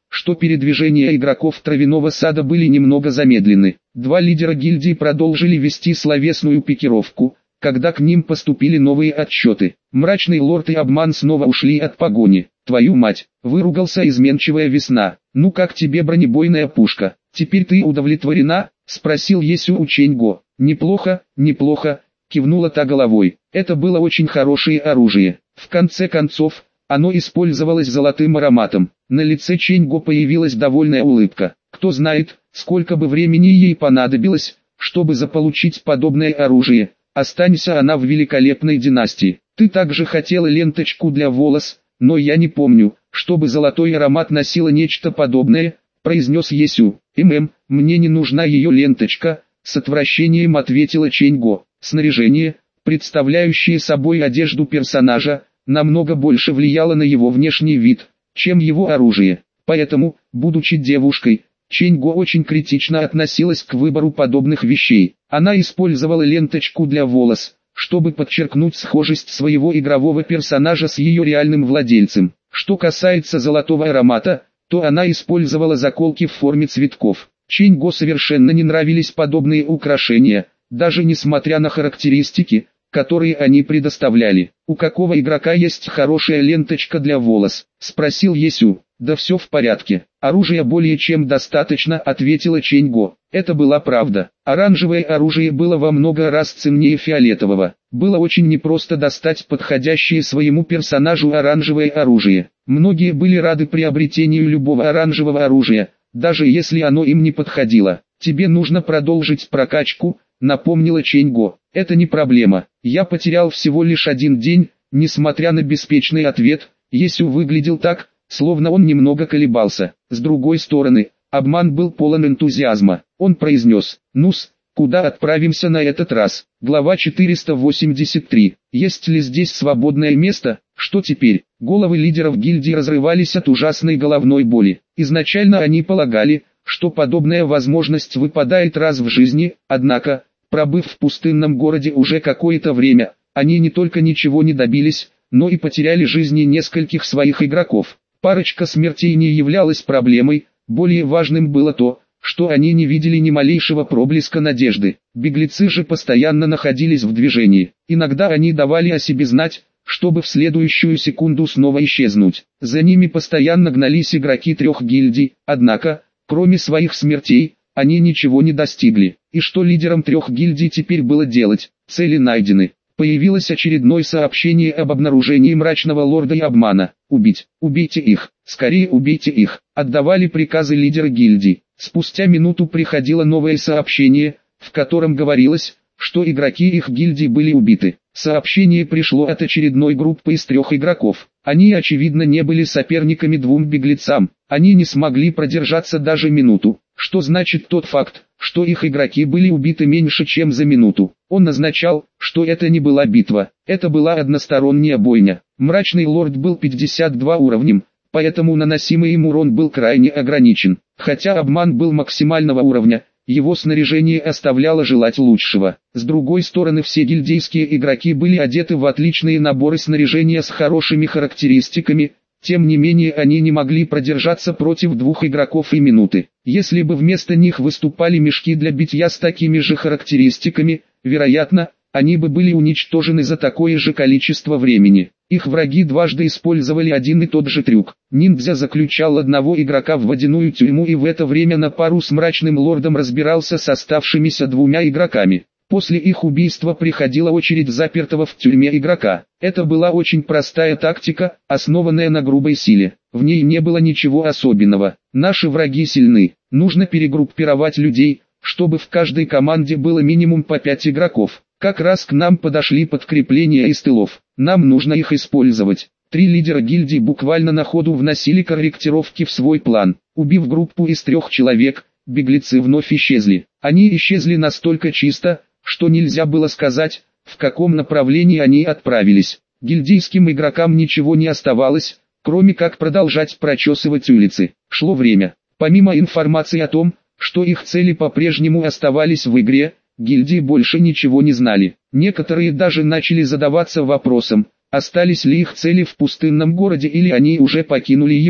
что передвижения игроков травяного сада были немного замедлены. Два лидера гильдии продолжили вести словесную пикировку, когда к ним поступили новые отчеты. Мрачный лорд и обман снова ушли от погони. «Твою мать!» — выругался изменчивая весна. «Ну как тебе бронебойная пушка? Теперь ты удовлетворена?» — спросил Есю у Чэньго. «Неплохо, неплохо», — кивнула та головой. «Это было очень хорошее оружие. В конце концов, оно использовалось золотым ароматом». На лице Чэньго появилась довольная улыбка. Кто знает, сколько бы времени ей понадобилось, чтобы заполучить подобное оружие. Останься она в великолепной династии. «Ты также хотела ленточку для волос, но я не помню, чтобы золотой аромат носила нечто подобное», — произнес Есю. «Мм, мне не нужна ее ленточка», — с отвращением ответила Чэньго. Снаряжение, представляющее собой одежду персонажа, намного больше влияло на его внешний вид, чем его оружие. Поэтому, будучи девушкой, Чэньго очень критично относилась к выбору подобных вещей. Она использовала ленточку для волос, чтобы подчеркнуть схожесть своего игрового персонажа с ее реальным владельцем. Что касается золотого аромата, то она использовала заколки в форме цветков. Чэньго совершенно не нравились подобные украшения, даже несмотря на характеристики, которые они предоставляли. «У какого игрока есть хорошая ленточка для волос?» — спросил Есю. «Да все в порядке. Оружия более чем достаточно», — ответила Чэньго. Это была правда. Оранжевое оружие было во много раз ценнее фиолетового. Было очень непросто достать подходящее своему персонажу оранжевое оружие. Многие были рады приобретению любого оранжевого оружия, даже если оно им не подходило. «Тебе нужно продолжить прокачку», — напомнила Чэньго. «Это не проблема. Я потерял всего лишь один день», — несмотря на беспечный ответ, Есю выглядел так, словно он немного колебался. С другой стороны, обман был полон энтузиазма. Он произнес: «Ну-с, куда отправимся на этот раз?» Глава четыреста восемьдесят три. «Есть ли здесь свободное место?» Что теперь? Головы лидеров гильдии разрывались от ужасной головной боли. Изначально они полагали, что подобная возможность выпадает раз в жизни, однако, пробыв в пустынном городе уже какое-то время, они не только ничего не добились, но и потеряли жизни нескольких своих игроков. Парочка смертей не являлась проблемой, более важным было то, что они не видели ни малейшего проблеска надежды. Беглецы же постоянно находились в движении. Иногда они давали о себе знать, чтобы в следующую секунду снова исчезнуть. За ними постоянно гнались игроки трех гильдий, однако, кроме своих смертей, они ничего не достигли. И что лидерам трех гильдий теперь было делать? Цели найдены. Появилось очередное сообщение об обнаружении мрачного лорда и обмана. «Убить! Убейте их! Скорее убейте их!» Отдавали приказы лидеры гильдий. Спустя минуту приходило новое сообщение, в котором говорилось, что игроки их гильдии были убиты. Сообщение пришло от очередной группы из трех игроков. Они очевидно не были соперниками двум беглецам. Они не смогли продержаться даже минуту. Что значит тот факт, что их игроки были убиты меньше чем за минуту? Он означал, что это не была битва, это была односторонняя бойня. Мрачный лорд был пятьдесят два уровнем, поэтому наносимый им урон был крайне ограничен. Хотя обман был максимального уровня, его снаряжение оставляло желать лучшего. С другой стороны, все гильдейские игроки были одеты в отличные наборы снаряжения с хорошими характеристиками, тем не менее они не могли продержаться против двух игроков и минуты. Если бы вместо них выступали мешки для битья с такими же характеристиками, вероятно, они бы были уничтожены за такое же количество времени. Их враги дважды использовали один и тот же трюк. Ниндзя заключал одного игрока в водяную тюрьму и в это время на пару с мрачным лордом разбирался с оставшимися двумя игроками. После их убийства приходила очередь запертого в тюрьме игрока. Это была очень простая тактика, основанная на грубой силе. В ней не было ничего особенного. Наши враги сильны. Нужно перегруппировать людей, чтобы в каждой команде было минимум по пять игроков. Как раз к нам подошли подкрепления из тылов. Нам нужно их использовать. Три лидера гильдии буквально на ходу вносили корректировки в свой план. Убив группу из трех человек, беглецы вновь исчезли. Они исчезли настолько чисто, что нельзя было сказать, в каком направлении они отправились. Гильдейским игрокам ничего не оставалось, кроме как продолжать прочесывать улицы. Шло время. Помимо информации о том, что их цели по-прежнему оставались в игре, гильдии больше ничего не знали. Некоторые даже начали задаваться вопросом, остались ли их цели в пустынном городе или они уже покинули его.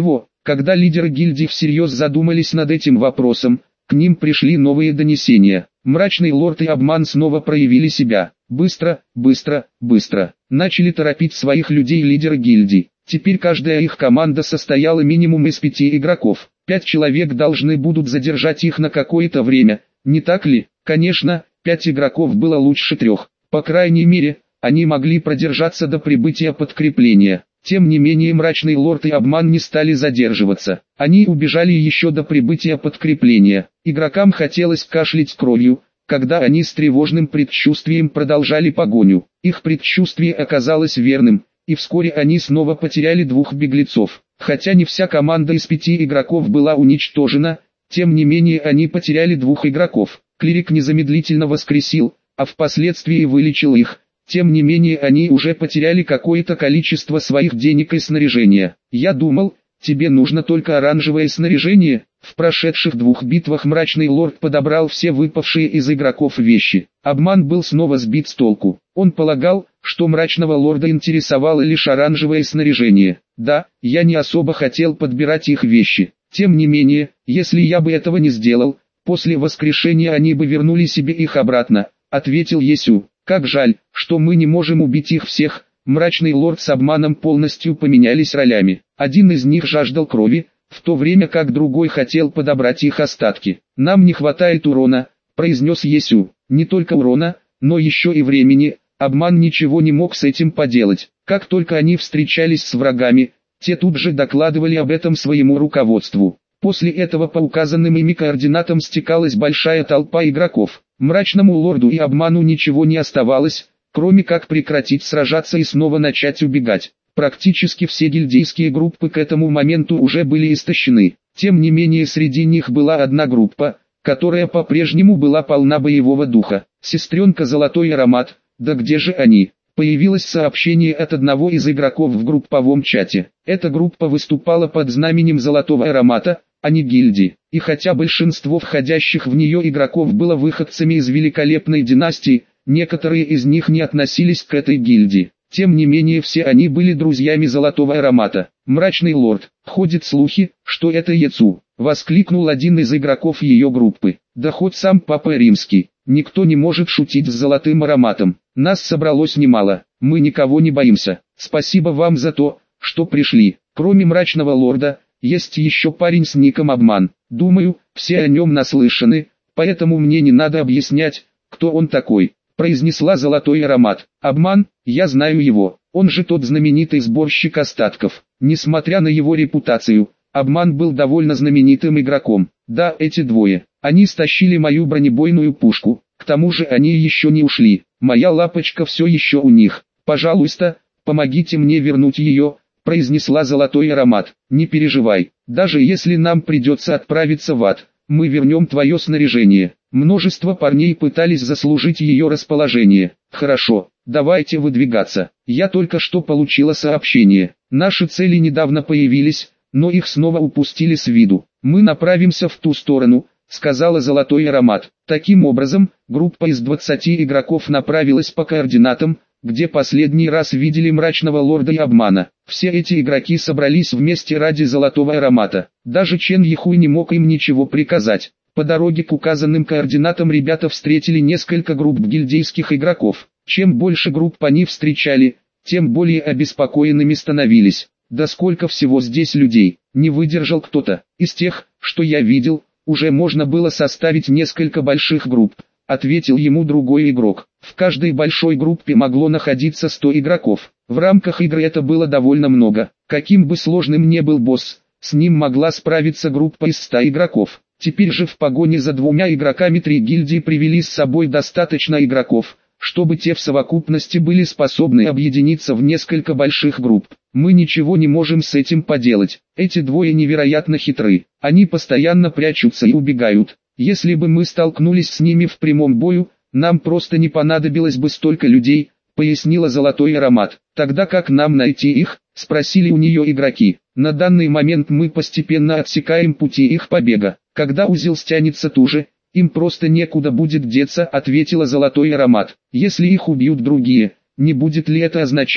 Когда лидеры гильдии всерьез задумались над этим вопросом, к ним пришли новые донесения. Мрачный лорд и обман снова проявили себя. Быстро, быстро, быстро. Начали торопить своих людей лидеры гильдий. Теперь каждая их команда состояла минимум из пяти игроков. Пять человек должны будут задержать их на какое-то время, не так ли? Конечно, пять игроков было лучше трех. По крайней мере, они могли продержаться до прибытия подкрепления. Тем не менее мрачный лорд и обман не стали задерживаться. Они убежали еще до прибытия подкрепления. Игрокам хотелось кашлять кровью, когда они с тревожным предчувствием продолжали погоню. Их предчувствие оказалось верным, и вскоре они снова потеряли двух беглецов. Хотя не вся команда из пяти игроков была уничтожена, тем не менее они потеряли двух игроков. Клирик незамедлительно воскресил, а впоследствии вылечил их. Тем не менее они уже потеряли какое-то количество своих денег и снаряжения. Я думал, тебе нужно только оранжевое снаряжение. В прошедших двух битвах мрачный лорд подобрал все выпавшие из игроков вещи. Обман был снова сбит с толку. Он полагал, что мрачного лорда интересовало лишь оранжевое снаряжение. Да, я не особо хотел подбирать их вещи. Тем не менее, если я бы этого не сделал, после воскрешения они бы вернули себе их обратно, ответил Есю. Как жаль, что мы не можем убить их всех. Мрачный лорд с обманом полностью поменялись ролями. Один из них жаждал крови, в то время как другой хотел подобрать их остатки. «Нам не хватает урона», — произнес Есю. «Не только урона, но еще и времени». Обман ничего не мог с этим поделать. Как только они встречались с врагами, те тут же докладывали об этом своему руководству. После этого по указанным ими координатам стекалась большая толпа игроков. Мрачному лорду и обману ничего не оставалось, кроме как прекратить сражаться и снова начать убегать. Практически все гильдейские группы к этому моменту уже были истощены. Тем не менее среди них была одна группа, которая по-прежнему была полна боевого духа. Сестренка Золотой Аромат, да где же они? Появилось сообщение от одного из игроков в групповом чате. Эта группа выступала под знаменем Золотого Аромата, а не гильдии. И хотя большинство входящих в нее игроков было выходцами из великолепной династии, некоторые из них не относились к этой гильдии. Тем не менее все они были друзьями Золотого Аромата. «Мрачный лорд, ходят слухи, что это Яцу», — воскликнул один из игроков ее группы. «Да хоть сам Папа Римский, никто не может шутить с Золотым Ароматом. Нас собралось немало, мы никого не боимся. Спасибо вам за то, что пришли. Кроме Мрачного лорда, есть еще парень с ником Обман. Думаю, все о нем наслышаны, поэтому мне не надо объяснять, кто он такой», — произнесла Золотой Аромат. «Обман, я знаю его, он же тот знаменитый сборщик остатков». Несмотря на его репутацию, Обман был довольно знаменитым игроком. Да, эти двое. Они стащили мою бронебойную пушку, к тому же они еще не ушли. Моя лапочка все еще у них. Пожалуйста, помогите мне вернуть ее, произнесла Золотой Аромат. Не переживай, даже если нам придется отправиться в ад, мы вернем твое снаряжение. Множество парней пытались заслужить ее расположение. Хорошо, давайте выдвигаться. Я только что получила сообщение. Наши цели недавно появились, но их снова упустили с виду. Мы направимся в ту сторону, сказала Золотой Аромат. Таким образом, группа из двадцати игроков направилась по координатам, где последний раз видели Мрачного лорда и Обмана. Все эти игроки собрались вместе ради Золотого Аромата. Даже Чен Йихуй не мог им ничего приказать. По дороге к указанным координатам ребята встретили несколько групп гильдейских игроков. Чем больше групп они встречали, тем более обеспокоенными становились. Да сколько всего здесь людей, не выдержал кто-то. Из тех, что я видел, уже можно было составить несколько больших групп, ответил ему другой игрок. В каждой большой группе могло находиться сто игроков. В рамках игры это было довольно много. Каким бы сложным ни был босс, с ним могла справиться группа из ста игроков. Теперь же в погоне за двумя игроками три гильдии привели с собой достаточно игроков, чтобы те в совокупности были способны объединиться в несколько больших групп. Мы ничего не можем с этим поделать. Эти двое невероятно хитры. Они постоянно прячутся и убегают. Если бы мы столкнулись с ними в прямом бою, нам просто не понадобилось бы столько людей, пояснила Золотой Аромат. Тогда как нам найти их, спросили у нее игроки. На данный момент мы постепенно отсекаем пути их побега. Когда узел стянется туже, им просто некуда будет деться, ответила Золотой Аромат. Если их убьют другие, не будет ли это означать,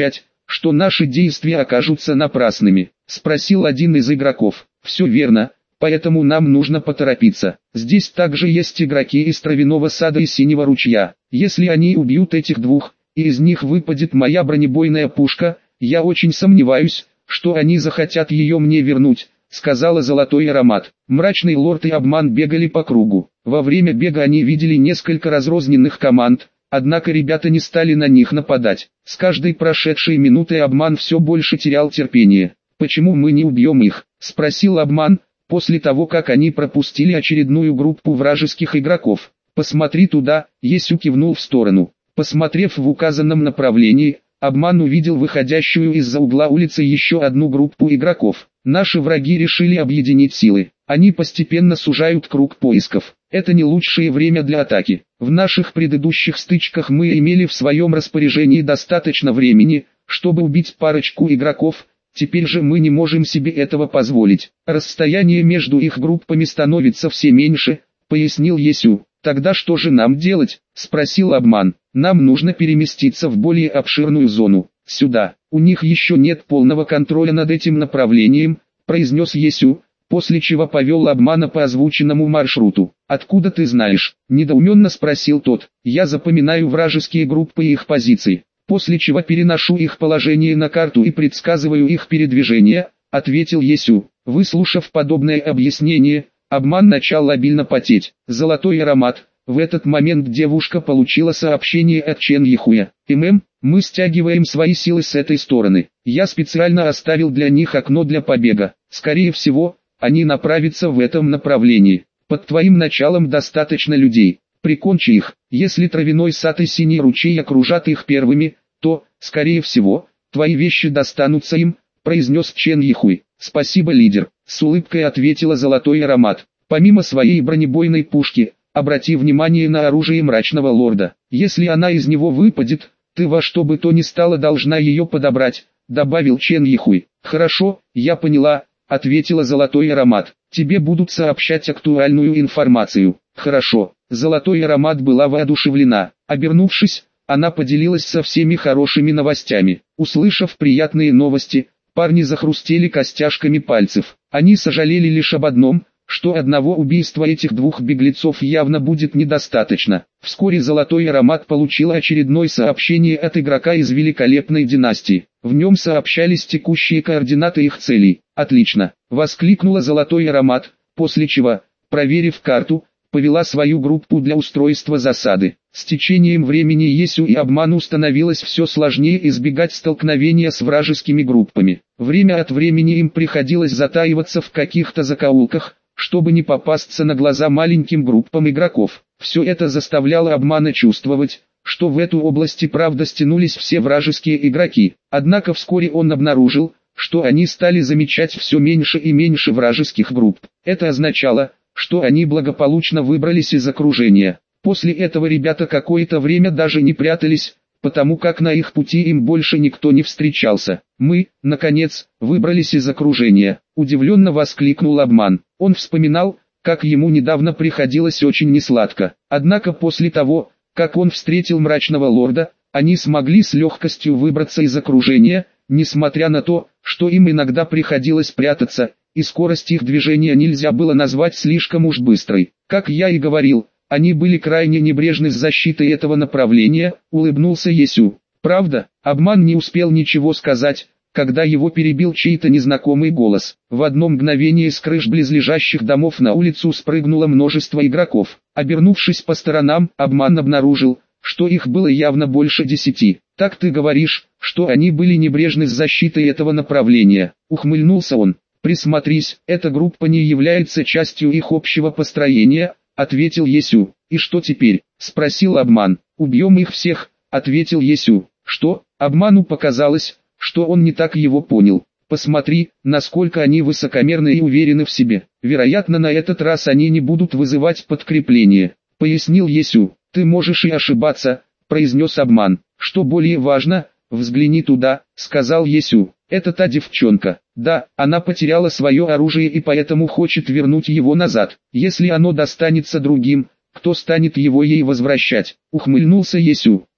что наши действия окажутся напрасными?» — спросил один из игроков. «Все верно, поэтому нам нужно поторопиться. Здесь также есть игроки из Травяного сада и Синего ручья. Если они убьют этих двух, и из них выпадет моя бронебойная пушка, я очень сомневаюсь, что они захотят ее мне вернуть», — сказала Золотой Аромат. Мрачный лорд и Обман бегали по кругу. Во время бега они видели несколько разрозненных команд, однако ребята не стали на них нападать. С каждой прошедшей минутой Обман все больше терял терпение. «Почему мы не убьем их?» — спросил Обман, после того как они пропустили очередную группу вражеских игроков. «Посмотри туда», — Есю кивнул в сторону. Посмотрев в указанном направлении, Обман увидел выходящую из-за угла улицы еще одну группу игроков. Наши враги решили объединить силы. Они постепенно сужают круг поисков. Это не лучшее время для атаки. В наших предыдущих стычках мы имели в своем распоряжении достаточно времени, чтобы убить парочку игроков, теперь же мы не можем себе этого позволить. Расстояние между их группами становится все меньше, пояснил Есю. «Тогда что же нам делать?» — спросил Обман. «Нам нужно переместиться в более обширную зону. Сюда. У них еще нет полного контроля над этим направлением», — произнес Есю, после чего повел Обмана по озвученному маршруту. «Откуда ты знаешь?» — недоуменно спросил тот. «Я запоминаю вражеские группы и их позиции, после чего переношу их положение на карту и предсказываю их передвижение», — ответил Есю. Выслушав подобное объяснение, Обман начал обильно потеть. Золотой Аромат. В этот момент девушка получила сообщение от Чен Ихуя. «ММ, мы стягиваем свои силы с этой стороны. Я специально оставил для них окно для побега. Скорее всего, они направятся в этом направлении. Под твоим началом достаточно людей. Прикончи их. Если Травяной сад и Синий ручей окружат их первыми, то, скорее всего, твои вещи достанутся им», — произнес Чен Ихуй. «Спасибо, лидер», — с улыбкой ответила Золотой Аромат. «Помимо своей бронебойной пушки, обрати внимание на оружие Мрачного лорда. Если она из него выпадет, ты во что бы то ни стало должна ее подобрать», — добавил Чен Ихуй. «Хорошо, я поняла», — ответила Золотой Аромат. «Тебе будут сообщать актуальную информацию». «Хорошо». Золотой Аромат была воодушевлена. Обернувшись, она поделилась со всеми хорошими новостями. Услышав приятные новости, парни захрустели костяшками пальцев. Они сожалели лишь об одном, что одного убийства этих двух беглецов явно будет недостаточно. Вскоре Золотой Аромат получил очередное сообщение от игрока из Великолепной династии. В нем сообщались текущие координаты их целей. «Отлично!» — воскликнула Золотой Аромат, после чего, проверив карту, повела свою группу для устройства засады. С течением времени Есю и Обману становилось все сложнее избегать столкновения с вражескими группами. Время от времени им приходилось затаиваться в каких-то закоулках, чтобы не попасться на глаза маленьким группам игроков. Все это заставляло Обмана чувствовать, что в эту область и правда стянулись все вражеские игроки. Однако вскоре он обнаружил, что они стали замечать все меньше и меньше вражеских групп. Это означало, что они благополучно выбрались из окружения. После этого ребята какое-то время даже не прятались, потому как на их пути им больше никто не встречался. «Мы, наконец, выбрались из окружения», — удивленно воскликнул Обман. Он вспоминал, как ему недавно приходилось очень несладко. Однако после того, как он встретил Мрачного лорда, они смогли с легкостью выбраться из окружения, несмотря на то, что им иногда приходилось прятаться, и скорость их движения нельзя было назвать слишком уж быстрой. Как я и говорил, они были крайне небрежны с защитой этого направления, улыбнулся Есю. Правда, Обман не успел ничего сказать, когда его перебил чей-то незнакомый голос. В одно мгновение с крыш близлежащих домов на улицу спрыгнуло множество игроков. Обернувшись по сторонам, Обман обнаружил, что их было явно больше десяти. «Так ты говоришь, что они были небрежны с защитой этого направления», — ухмыльнулся он. «Присмотрись, эта группа не является частью их общего построения», — ответил Есю. «И что теперь?» — спросил Обман. «Убьем их всех», — ответил Есю. «Что?» Обману показалось, что он не так его понял. «Посмотри, насколько они высокомерны и уверены в себе. Вероятно, на этот раз они не будут вызывать подкрепление», — пояснил Есю. «Ты можешь и ошибаться», — произнес Обман. «Что более важно, взгляни туда», — сказал Есю. «Это та девчонка. Да, она потеряла свое оружие и поэтому хочет вернуть его назад. Если оно достанется другим, кто станет его ей возвращать?» — ухмыльнулся Есю.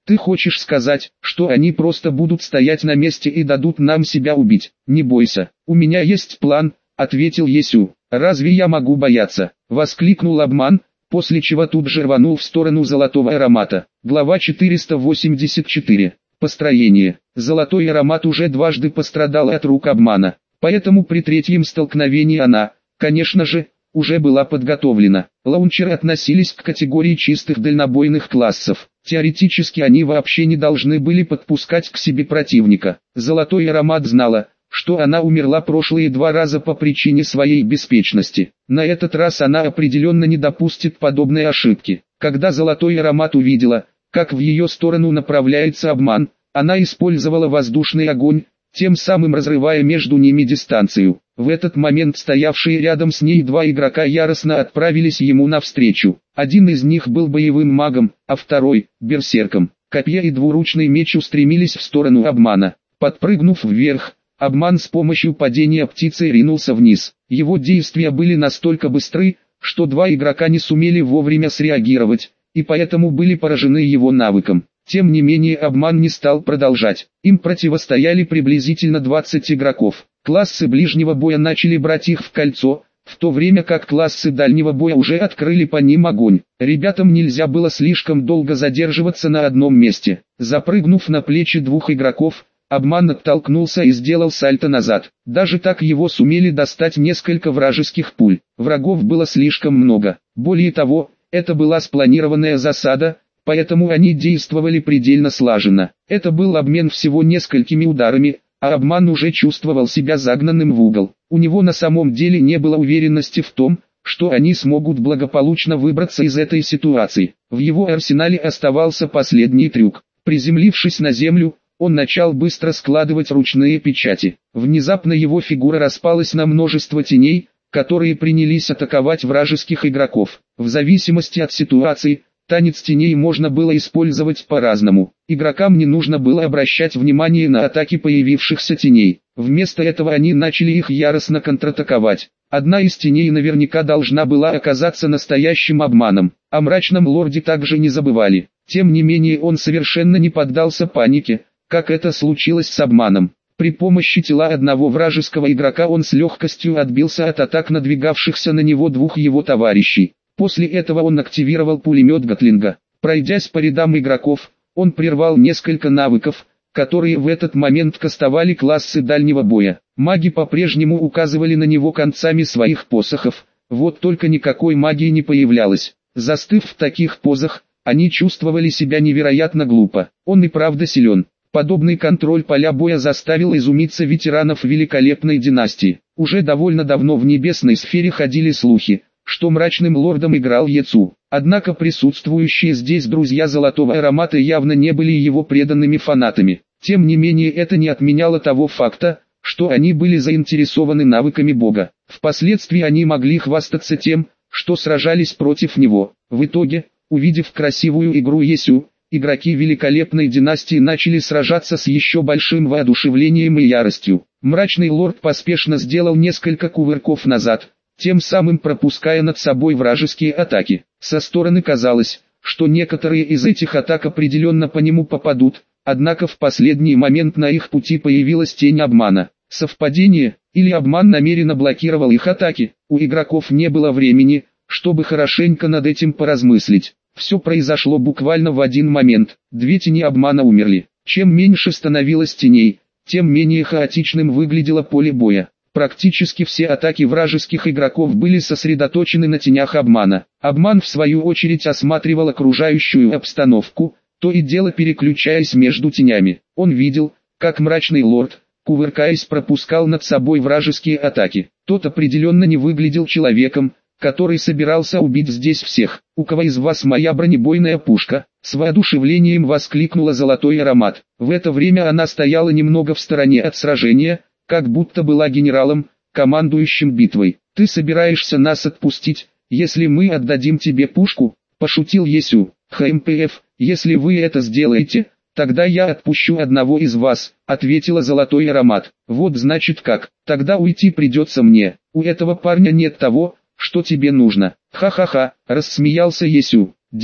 Ты хочешь сказать, что они просто будут стоять на месте и дадут нам себя убить? Не бойся, у меня есть план, ответил Есю. Разве я могу бояться? Воскликнул обман, после чего тут же рванул в сторону золотого аромата. Глава четыреста восемьдесят четыре. Построение. Золотой аромат уже дважды пострадал от рук обмана, поэтому при третьем столкновении она, конечно же, уже была подготовлена. Лаунчеры относились к категории чистых дальнобойных классов. Теоретически они вообще не должны были подпускать к себе противника. Золотой аромат знала, что она умерла прошлые два раза по причине своей беспечности. На этот раз она определенно не допустит подобной ошибки. Когда золотой аромат увидела, как в ее сторону направляется обман, она использовала воздушный огонь, тем самым разрывая между ними дистанцию. В этот момент стоявшие рядом с ней два игрока яростно отправились ему навстречу. Один из них был боевым магом, а второй – берсерком. Копья и двуручный меч устремились в сторону обмана. Подпрыгнув вверх, обман с помощью падения птицы ринулся вниз. Его действия были настолько быстры, что два игрока не сумели вовремя среагировать, и поэтому были поражены его навыком. Тем не менее обман не стал продолжать. Им противостояли приблизительно двадцать игроков. Классы ближнего боя начали брать их в кольцо, в то время как классы дальнего боя уже открыли по ним огонь. Ребятам нельзя было слишком долго задерживаться на одном месте. Запрыгнув на плечи двух игроков, обман оттолкнулся и сделал сальто назад. Даже так его сумели достать несколько вражеских пуль. Врагов было слишком много. Более того, это была спланированная засада, поэтому они действовали предельно слаженно. Это был обмен всего несколькими ударами, а обман уже чувствовал себя загнанным в угол. У него на самом деле не было уверенности в том, что они смогут благополучно выбраться из этой ситуации. В его арсенале оставался последний трюк. Приземлившись на землю, он начал быстро складывать ручные печати. Внезапно его фигура распалась на множество теней, которые принялись атаковать вражеских игроков. В зависимости от ситуации, танец теней можно было использовать по-разному. Игрокам не нужно было обращать внимание на атаки появившихся теней. Вместо этого они начали их яростно контратаковать. Одна из теней наверняка должна была оказаться настоящим обманом. О мрачном лорде также не забывали. Тем не менее он совершенно не поддался панике, как это случилось с обманом. При помощи тела одного вражеского игрока он с легкостью отбился от атак надвигавшихся на него двух его товарищей. После этого он активировал пулемет Гатлинга. Пройдясь по рядам игроков, он прервал несколько навыков, которые в этот момент кастовали классы дальнего боя. Маги по-прежнему указывали на него концами своих посохов, вот только никакой магии не появлялось. Застыв в таких позах, они чувствовали себя невероятно глупо. Он и правда силен. Подобный контроль поля боя заставил изумиться ветеранов великолепной династии. Уже довольно давно в небесной сфере ходили слухи, что мрачным лордом играл Ецу. Однако присутствующие здесь друзья Золотого Аромата явно не были его преданными фанатами. Тем не менее это не отменяло того факта, что они были заинтересованы навыками бога. Впоследствии они могли хвастаться тем, что сражались против него. В итоге, увидев красивую игру Есю, игроки великолепной династии начали сражаться с еще большим воодушевлением и яростью. Мрачный лорд поспешно сделал несколько кувырков назад, тем самым пропуская над собой вражеские атаки. Со стороны казалось, что некоторые из этих атак определенно по нему попадут, однако в последний момент на их пути появилась тень обмана. Совпадение, или обман намеренно блокировал их атаки? У игроков не было времени, чтобы хорошенько над этим поразмыслить. Все произошло буквально в один момент. Две тени обмана умерли. Чем меньше становилось теней, тем менее хаотичным выглядело поле боя. Практически все атаки вражеских игроков были сосредоточены на тенях обмана. Обман в свою очередь осматривал окружающую обстановку, то и дело переключаясь между тенями. Он видел, как мрачный лорд, кувыркаясь, пропускал над собой вражеские атаки. Тот определенно не выглядел человеком, который собирался убить здесь всех. «У кого из вас моя бронебойная пушка?» С воодушевлением воскликнула Золотой Аромат. В это время она стояла немного в стороне от сражения, как будто была генералом, командующим битвой. «Ты собираешься нас отпустить, если мы отдадим тебе пушку?» – пошутил Есю. «ХМПФ, если вы это сделаете, тогда я отпущу одного из вас», – ответила Золотой Аромат. «Вот значит как, тогда уйти придется мне. У этого парня нет того, что тебе нужно». «Ха-ха-ха», – рассмеялся Есю. «Демон,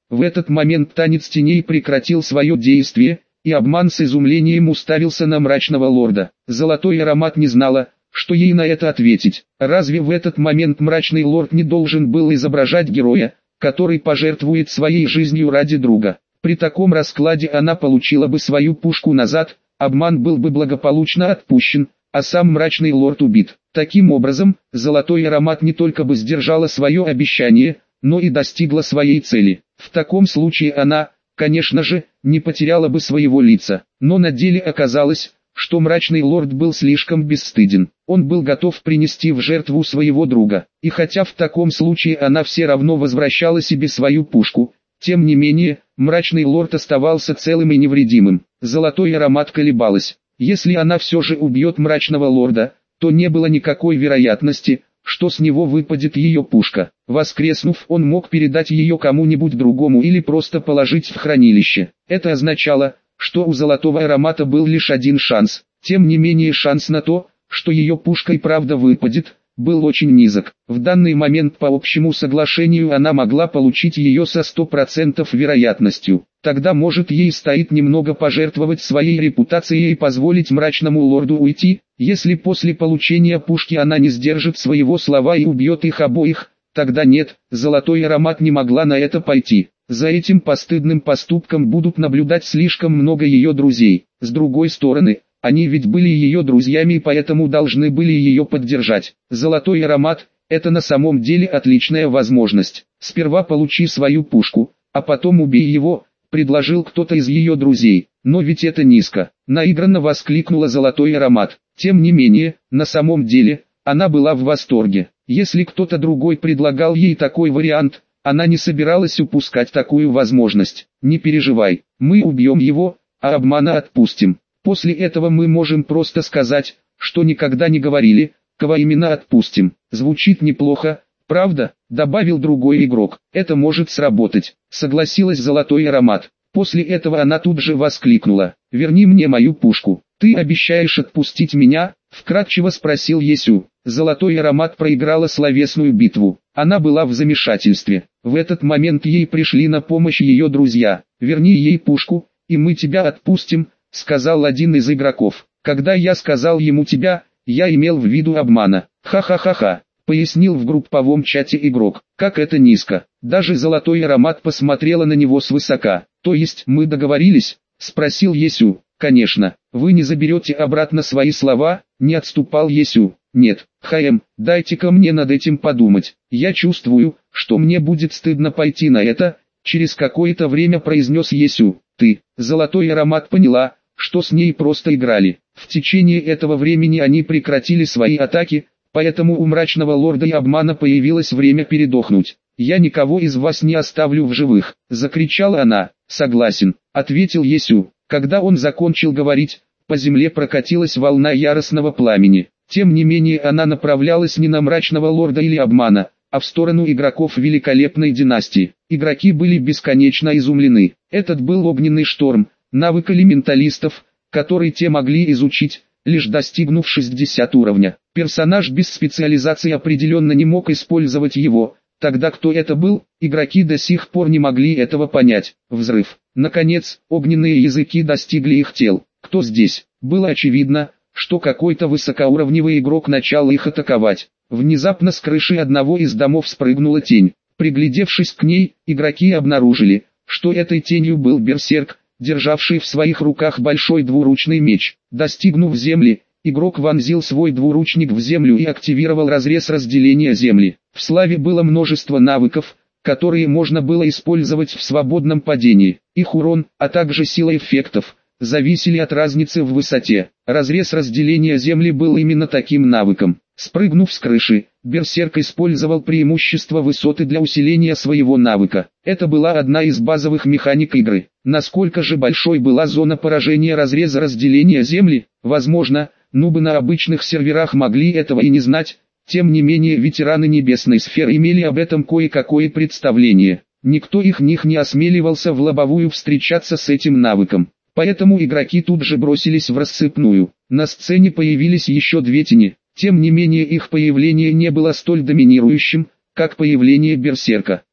В этот момент танец теней прекратил свое действие, и обман с изумлением уставился на мрачного лорда. Золотой аромат не знала, что ей на это ответить. Разве в этот момент мрачный лорд не должен был изображать героя, который пожертвует своей жизнью ради друга? При таком раскладе она получила бы свою пушку назад, обман был бы благополучно отпущен, а сам мрачный лорд убит. Таким образом, золотой аромат не только бы сдержала свое обещание, но и достигла своей цели. В таком случае она, конечно же, не потеряла бы своего лица. Но на деле оказалось, что мрачный лорд был слишком бесстыден. Он был готов принести в жертву своего друга. И хотя в таком случае она все равно возвращала себе свою пушку, тем не менее, мрачный лорд оставался целым и невредимым. Золотой аромат колебалась. Если она все же убьет мрачного лорда, то не было никакой вероятности, что с него выпадет ее пушка. Воскреснув, он мог передать ее кому-нибудь другому или просто положить в хранилище. Это означало, что у золотого аромата был лишь один шанс. Тем не менее шанс на то, что ее пушка и правда выпадет, был очень низок. В данный момент по общему соглашению она могла получить ее со сто процентов вероятностью. Тогда может ей стоит немного пожертвовать своей репутацией и позволить мрачному лорду уйти. Если после получения пушки она не сдержит своего слова и убьет их обоих, тогда нет, золотой аромат не могла на это пойти. За этим постыдным поступком будут наблюдать слишком много ее друзей. С другой стороны, они ведь были ее друзьями и поэтому должны были ее поддержать. Золотой аромат – это на самом деле отличная возможность. Сперва получи свою пушку, а потом убей его, предложил кто-то из ее друзей. Но ведь это низко. Наигранно воскликнула золотой аромат. Тем не менее, на самом деле, она была в восторге. Если кто-то другой предлагал ей такой вариант, она не собиралась упускать такую возможность. Не переживай, мы убьем его, а обмана отпустим. После этого мы можем просто сказать, что никогда не говорили, кого именно отпустим. Звучит неплохо, правда? Добавил другой игрок. Это может сработать, согласилась золотой аромат. После этого она тут же воскликнула: «Верни мне мою пушку». «Ты обещаешь отпустить меня?» — вкратчиво спросил Есю. Золотой аромат проиграла словесную битву. Она была в замешательстве. В этот момент ей пришли на помощь ее друзья. «Верни ей пушку, и мы тебя отпустим», — сказал один из игроков. «Когда я сказал ему тебя, я имел в виду обмана». «Ха-ха-ха-ха», — пояснил в групповом чате игрок. «Как это низко». Даже золотой аромат посмотрела на него свысока. «То есть мы договорились?» — спросил Есю. «Конечно, вы не заберете обратно свои слова», — не отступал Есю. «Нет, Хаэм, дайте-ка мне над этим подумать. Я чувствую, что мне будет стыдно пойти на это», — через какое-то время произнес Есю. «Ты». Золотой аромат поняла, что с ней просто играли. В течение этого времени они прекратили свои атаки, поэтому у мрачного лорда и обмана появилось время передохнуть. «Я никого из вас не оставлю в живых», — закричала она. «Согласен», — ответил Есю. Когда он закончил говорить, по земле прокатилась волна яростного пламени. Тем не менее она направлялась не на мрачного лорда или обмана, а в сторону игроков великолепной династии. Игроки были бесконечно изумлены. Этот был огненный шторм, навык элементалистов, который те могли изучить, лишь достигнув шестидесятого уровня. Персонаж без специализации определенно не мог использовать его. Тогда кто это был, игроки до сих пор не могли этого понять. Взрыв. Наконец, огненные языки достигли их тел. Кто здесь? Было очевидно, что какой-то высокоуровневый игрок начал их атаковать. Внезапно с крыши одного из домов спрыгнула тень. Приглядевшись к ней, игроки обнаружили, что этой тенью был берсерк, державший в своих руках большой двуручный меч. Достигнув земли, игрок вонзил свой двуручник в землю и активировал разрез разделения земли. В славе было множество навыков, которые можно было использовать в свободном падении. Их урон, а также сила эффектов, зависели от разницы в высоте. Разрез разделения земли был именно таким навыком. Спрыгнув с крыши, берсерк использовал преимущество высоты для усиления своего навыка. Это была одна из базовых механик игры. Насколько же большой была зона поражения разреза разделения земли, возможно, нубы на обычных серверах могли этого и не знать. Тем не менее ветераны Небесной Сферы имели об этом кое-какое представление. Никто их них не осмеливался в лобовую встречаться с этим навыком. Поэтому игроки тут же бросились в рассыпную. На сцене появились еще две тени. Тем не менее их появление не было столь доминирующим, как появление берсерка.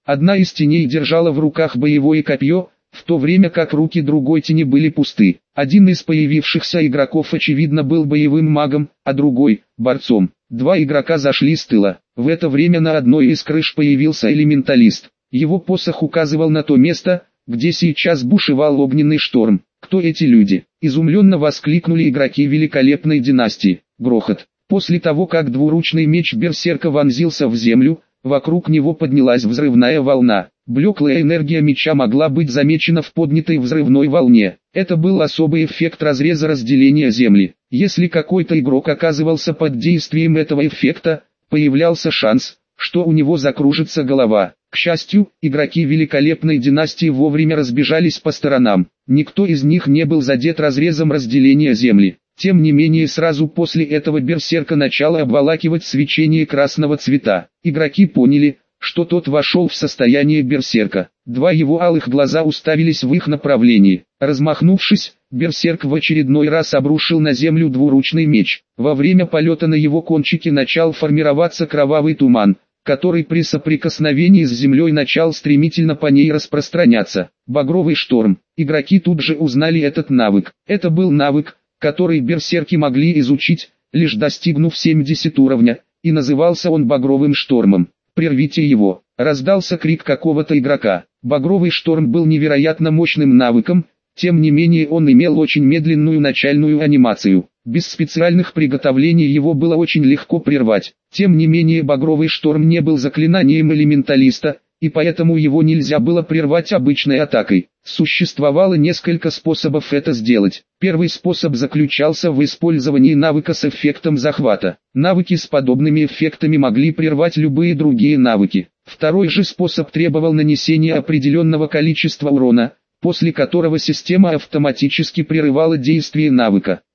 Одна из теней держала в руках боевое копье, в то время как руки другой тени были пусты. Один из появившихся игроков очевидно был боевым магом, а другой – борцом. Два игрока зашли с тыла. В это время на одной из крыш появился элементалист. Его посох указывал на то место, где сейчас бушевал огненный шторм. Кто эти люди? Изумленно воскликнули игроки великолепной династии. Грохот. После того, как двуручный меч берсерка вонзился в землю, вокруг него поднялась взрывная волна. Блеклая энергия меча могла быть замечена в поднятой взрывной волне. Это был особый эффект разреза разделения земли. Если какой-то игрок оказывался под действием этого эффекта, появлялся шанс, что у него закружится голова. К счастью, игроки великолепной династии вовремя разбежались по сторонам. Никто из них не был задет разрезом разделения земли. Тем не менее, сразу после этого берсерка начало обволакивать свечение красного цвета. Игроки поняли, что тот вошел в состояние берсерка. Два его алых глаза уставились в их направлении. Размахнувшись, берсерк в очередной раз обрушил на землю двуручный меч. Во время полета на его кончике начал формироваться кровавый туман, который при соприкосновении с землей начал стремительно по ней распространяться. Багровый шторм. Игроки тут же узнали этот навык. Это был навык, который берсерки могли изучить, лишь достигнув семидесятого уровня, и назывался он багровым штормом. «Прервите его!» — раздался крик какого-то игрока. Багровый шторм был невероятно мощным навыком, тем не менее он имел очень медленную начальную анимацию. Без специальных приготовлений его было очень легко прервать. Тем не менее багровый шторм не был заклинанием элементалиста, и поэтому его нельзя было прервать обычной атакой. Существовало несколько способов это сделать. Первый способ заключался в использовании навыка с эффектом захвата. Навыки с подобными эффектами могли прервать любые другие навыки. Второй же способ требовал нанесения определенного количества урона, после которого система автоматически прерывала действие навыка.